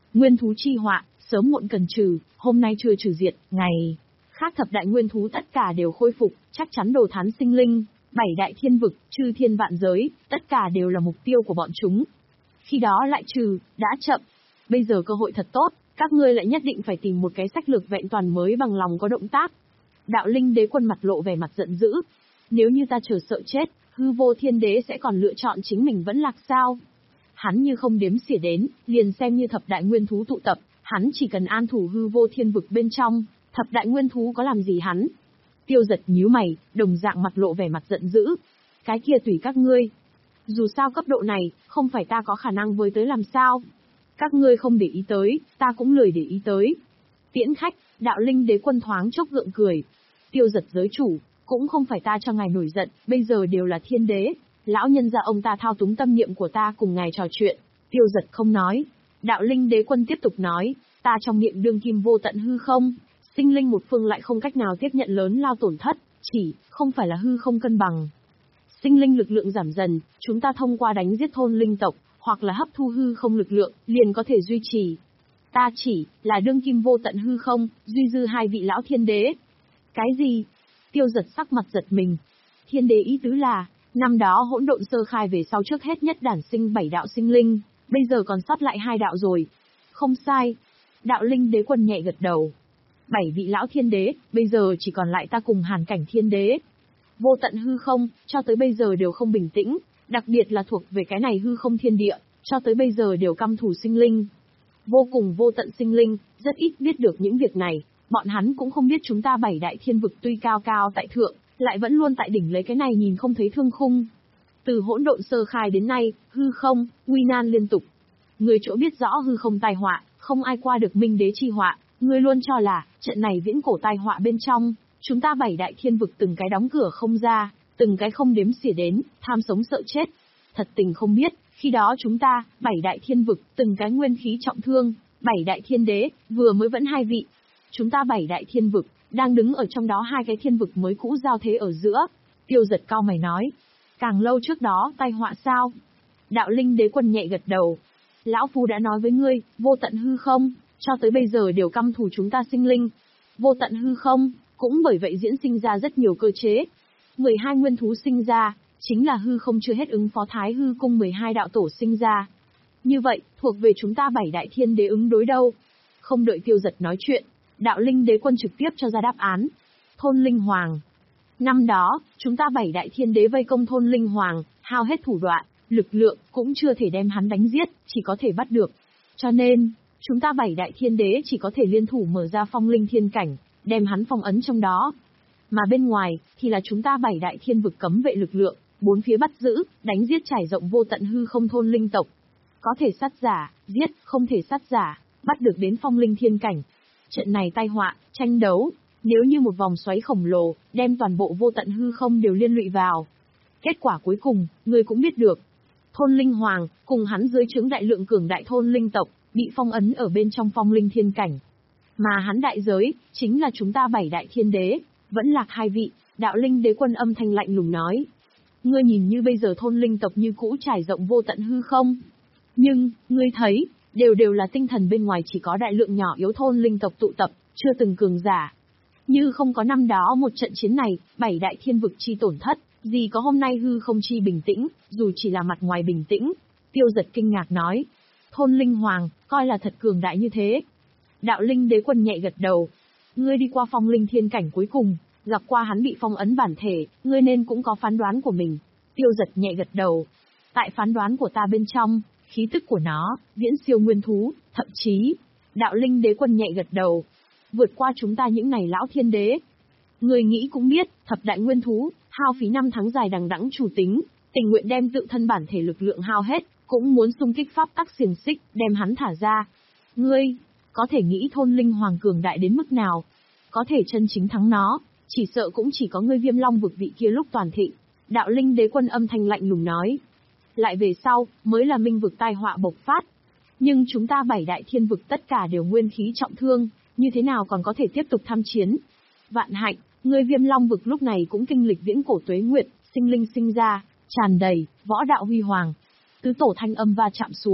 Nguyên thú chi họa, sớm muộn cần trừ, hôm nay chưa trừ diệt, ngày khác thập đại nguyên thú tất cả đều khôi phục, chắc chắn đồ thán sinh linh, bảy đại thiên vực, chư thiên vạn giới, tất cả đều là mục tiêu của bọn chúng. Khi đó lại trừ, đã chậm. Bây giờ cơ hội thật tốt, các ngươi lại nhất định phải tìm một cái sách lược vẹn toàn mới bằng lòng có động tác. Đạo Linh Đế Quân mặt lộ vẻ mặt giận dữ. Nếu như ta chờ sợ chết, hư vô thiên đế sẽ còn lựa chọn chính mình vẫn lạc sao? Hắn như không đếm xỉa đến, liền xem như thập đại nguyên thú tụ tập, hắn chỉ cần an thủ hư vô thiên vực bên trong, thập đại nguyên thú có làm gì hắn? Tiêu Giật nhíu mày, đồng dạng mặt lộ vẻ mặt giận dữ. Cái kia tùy các ngươi. Dù sao cấp độ này, không phải ta có khả năng với tới làm sao? Các ngươi không để ý tới, ta cũng lười để ý tới. Tiễn khách, Đạo Linh Đế Quân thoáng chốc gượng cười. Tiêu Giật giới chủ, cũng không phải ta cho ngài nổi giận, bây giờ đều là thiên đế. Lão nhân gia ông ta thao túng tâm niệm của ta cùng ngài trò chuyện. Tiêu Giật không nói. Đạo Linh Đế Quân tiếp tục nói, ta trong miệng đương kim vô tận hư không, sinh linh một phương lại không cách nào tiếp nhận lớn lao tổn thất, chỉ, không phải là hư không cân bằng. Sinh linh lực lượng giảm dần, chúng ta thông qua đánh giết thôn linh tộc, hoặc là hấp thu hư không lực lượng, liền có thể duy trì. Ta chỉ, là đương kim vô tận hư không, duy dư hai vị lão thiên đế. Cái gì? Tiêu Giật sắc mặt giật mình. Thiên đế ý tứ là, năm đó hỗn độn sơ khai về sau trước hết nhất đản sinh bảy đạo sinh linh, bây giờ còn sót lại hai đạo rồi. Không sai. Đạo Linh Đế Quân nhẹ gật đầu. Bảy vị lão thiên đế, bây giờ chỉ còn lại ta cùng Hàn Cảnh thiên đế. Vô tận hư không, cho tới bây giờ đều không bình tĩnh, đặc biệt là thuộc về cái này hư không thiên địa, cho tới bây giờ đều căm thù sinh linh. Vô cùng vô tận sinh linh, rất ít biết được những việc này, bọn hắn cũng không biết chúng ta bảy đại thiên vực tuy cao cao tại thượng, lại vẫn luôn tại đỉnh lấy cái này nhìn không thấy thương khung. Từ hỗn độn sơ khai đến nay, hư không, nguy nan liên tục. Người chỗ biết rõ hư không tai họa, không ai qua được minh đế chi họa, người luôn cho là, trận này viễn cổ tai họa bên trong, chúng ta bảy đại thiên vực từng cái đóng cửa không ra, từng cái không đếm xỉa đến, tham sống sợ chết. Thật tình không biết, khi đó chúng ta, bảy đại thiên vực, từng cái nguyên khí trọng thương, bảy đại thiên đế, vừa mới vẫn hai vị. Chúng ta bảy đại thiên vực, đang đứng ở trong đó hai cái thiên vực mới cũ giao thế ở giữa. Tiêu Giật cao mày nói, càng lâu trước đó, tai họa sao? Đạo Linh Đế Quân nhẹ gật đầu. Lão Phu đã nói với ngươi, vô tận hư không, cho tới bây giờ đều căm thù chúng ta sinh linh. Vô tận hư không, cũng bởi vậy diễn sinh ra rất nhiều cơ chế. mười hai nguyên thú sinh ra, chính là hư không chưa hết ứng phó Thái Hư Cung mười hai đạo tổ sinh ra. Như vậy, thuộc về chúng ta bảy đại thiên đế ứng đối đâu? Không đợi Tiêu Giật nói chuyện, Đạo Linh Đế Quân trực tiếp cho ra đáp án. Thôn Linh Hoàng. Năm đó, chúng ta bảy đại thiên đế vây công Thôn Linh Hoàng, hao hết thủ đoạn, lực lượng, cũng chưa thể đem hắn đánh giết, chỉ có thể bắt được. Cho nên, chúng ta bảy đại thiên đế chỉ có thể liên thủ mở ra phong linh thiên cảnh, đem hắn phong ấn trong đó. Mà bên ngoài, thì là chúng ta bảy đại thiên vực cấm vệ lực lượng, bốn phía bắt giữ, đánh giết trải rộng vô tận hư không thôn linh tộc. Có thể sát giả, giết, không thể sát giả, bắt được đến phong linh thiên cảnh. Trận này tai họa, tranh đấu, nếu như một vòng xoáy khổng lồ, đem toàn bộ vô tận hư không đều liên lụy vào. Kết quả cuối cùng, người cũng biết được. Thôn Linh Hoàng, cùng hắn dưới trướng đại lượng cường đại thôn linh tộc, bị phong ấn ở bên trong phong linh thiên cảnh. Mà hắn đại giới, chính là chúng ta bảy đại thiên đế, vẫn lạc hai vị. Đạo Linh Đế Quân âm thanh lạnh lùng nói. Ngươi nhìn như bây giờ thôn linh tộc như cũ trải rộng vô tận hư không. Nhưng, ngươi thấy, đều đều là tinh thần bên ngoài chỉ có đại lượng nhỏ yếu thôn linh tộc tụ tập, chưa từng cường giả. Như không có năm đó một trận chiến này, bảy đại thiên vực chi tổn thất, gì có hôm nay hư không chi bình tĩnh, dù chỉ là mặt ngoài bình tĩnh. Tiêu Giật kinh ngạc nói. Thôn Linh Hoàng, coi là thật cường đại như thế. Đạo Linh Đế Quân nhẹ gật đầu. Ngươi đi qua phong linh thiên cảnh cuối cùng, gặp qua hắn bị phong ấn bản thể, ngươi nên cũng có phán đoán của mình. Tiêu Giật nhẹ gật đầu. Tại phán đoán của ta bên trong, khí tức của nó, viễn siêu nguyên thú, thậm chí, Đạo Linh Đế Quân nhẹ gật đầu. Vượt qua chúng ta những này lão thiên đế. Người nghĩ cũng biết, thập đại nguyên thú, hao phí năm tháng dài đằng đẵng chủ tính, tình nguyện đem tự thân bản thể lực lượng hao hết, cũng muốn xung kích pháp tắc xiềng xích, đem hắn thả ra. Ngươi, có thể nghĩ thôn linh hoàng cường đại đến mức nào? Có thể chân chính thắng nó, chỉ sợ cũng chỉ có ngươi Viêm Long vực vị kia lúc toàn thịnh. Đạo Linh Đế Quân âm thanh lạnh lùng nói. Lại về sau, mới là minh vực tai họa bộc phát. Nhưng chúng ta bảy đại thiên vực tất cả đều nguyên khí trọng thương, như thế nào còn có thể tiếp tục tham chiến? Vạn hạnh, ngươi Viêm Long vực lúc này cũng kinh lịch viễn cổ tuế nguyệt, sinh linh sinh ra, tràn đầy, võ đạo huy hoàng. Tứ tổ thanh âm va chạm xuống,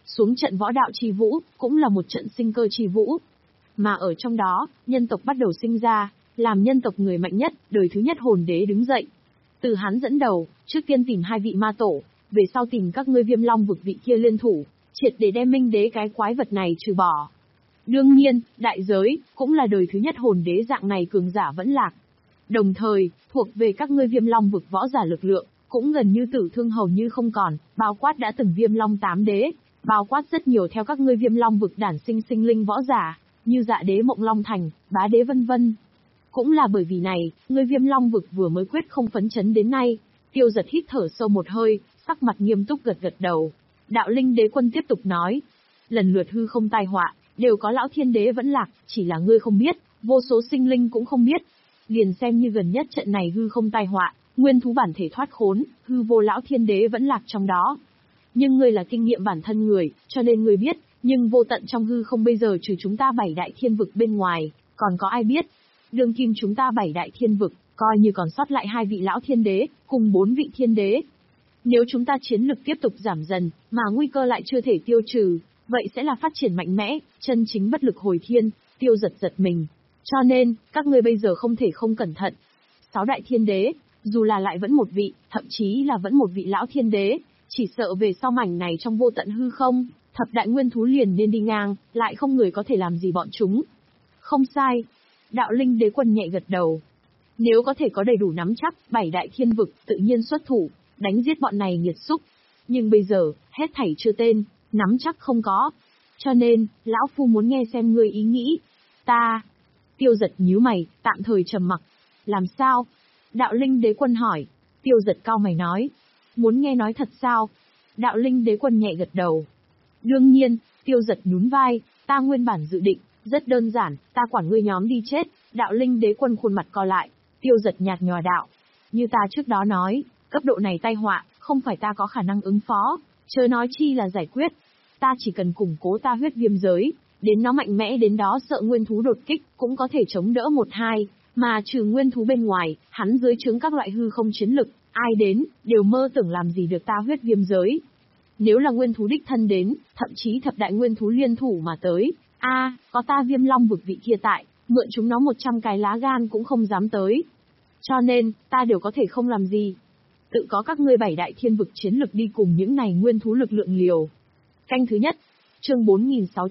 xuống trận võ đạo chi vũ, cũng là một trận sinh cơ chi vũ. Mà ở trong đó, nhân tộc bắt đầu sinh ra, làm nhân tộc người mạnh nhất, đời thứ nhất hồn đế đứng dậy. Từ hắn dẫn đầu, trước tiên tìm hai vị ma tổ, về sau tìm các ngươi Viêm Long vực vị kia liên thủ, triệt để đem Minh đế cái quái vật này trừ bỏ. Đương nhiên, đại giới, cũng là đời thứ nhất hồn đế dạng này cường giả vẫn lạc. Đồng thời, thuộc về các ngươi Viêm Long vực võ giả lực lượng, cũng gần như tử thương hầu như không còn, bao quát đã từng Viêm Long tám đế, bao quát rất nhiều theo các ngươi Viêm Long vực đản sinh sinh linh võ giả, như Dạ đế Mộng Long Thành, Bá đế vân vân. Cũng là bởi vì này, ngươi Viêm Long vực vừa mới quyết không phấn chấn đến nay. Tiêu Giật hít thở sâu một hơi, sắc mặt nghiêm túc gật gật đầu. Đạo Linh đế quân tiếp tục nói, lần lượt hư không tai họa, đều có lão thiên đế vẫn lạc, chỉ là ngươi không biết, vô số sinh linh cũng không biết. Liền xem như gần nhất trận này hư không tai họa, nguyên thú bản thể thoát khốn, hư vô lão thiên đế vẫn lạc trong đó. Nhưng ngươi là kinh nghiệm bản thân người, cho nên ngươi biết, nhưng vô tận trong hư không bây giờ trừ chúng ta bảy đại thiên vực bên ngoài, còn có ai biết? Đương kim chúng ta bảy đại thiên vực, coi như còn sót lại hai vị lão thiên đế, cùng bốn vị thiên đế. Nếu chúng ta chiến lực tiếp tục giảm dần, mà nguy cơ lại chưa thể tiêu trừ, vậy sẽ là phát triển mạnh mẽ, chân chính bất lực hồi thiên. Tiêu Giật giật mình. Cho nên, các ngươi bây giờ không thể không cẩn thận. Sáu đại thiên đế, dù là lại vẫn một vị, thậm chí là vẫn một vị lão thiên đế, chỉ sợ về sau mảnh này trong vô tận hư không, thập đại nguyên thú liền nên đi ngang, lại không người có thể làm gì bọn chúng. Không sai. Đạo Linh đế quân nhẹ gật đầu. Nếu có thể có đầy đủ nắm chắc, bảy đại thiên vực tự nhiên xuất thủ, đánh giết bọn này nghiệt xúc. Nhưng bây giờ, hết thảy chưa tên, nắm chắc không có. Cho nên, lão phu muốn nghe xem ngươi ý nghĩ. Ta. Tiêu Giật nhíu mày, tạm thời trầm mặc. Làm sao? Đạo Linh đế quân hỏi. Tiêu Giật cau mày nói. Muốn nghe nói thật sao? Đạo Linh đế quân nhẹ gật đầu. Đương nhiên, Tiêu Giật nhún vai, ta nguyên bản dự định, rất đơn giản, ta quản ngươi nhóm đi chết. Đạo Linh đế quân khuôn mặt co lại. Tiêu Giật nhạt nhòa đạo. Như ta trước đó nói, cấp độ này tai họa, không phải ta có khả năng ứng phó, chớ nói chi là giải quyết. Ta chỉ cần củng cố ta huyết viêm giới, đến nó mạnh mẽ đến đó sợ nguyên thú đột kích, cũng có thể chống đỡ một hai, mà trừ nguyên thú bên ngoài, hắn dưới trướng các loại hư không chiến lực, ai đến, đều mơ tưởng làm gì được ta huyết viêm giới. Nếu là nguyên thú đích thân đến, thậm chí thập đại nguyên thú liên thủ mà tới, a à, có ta Viêm Long vực vị kia tại, mượn chúng nó một trăm cái lá gan cũng không dám tới. Cho nên, ta đều có thể không làm gì. Tự có các ngươi bảy đại thiên vực chiến lực đi cùng những này nguyên thú lực lượng liều. Canh thứ nhất, chương bốn nghìn sáu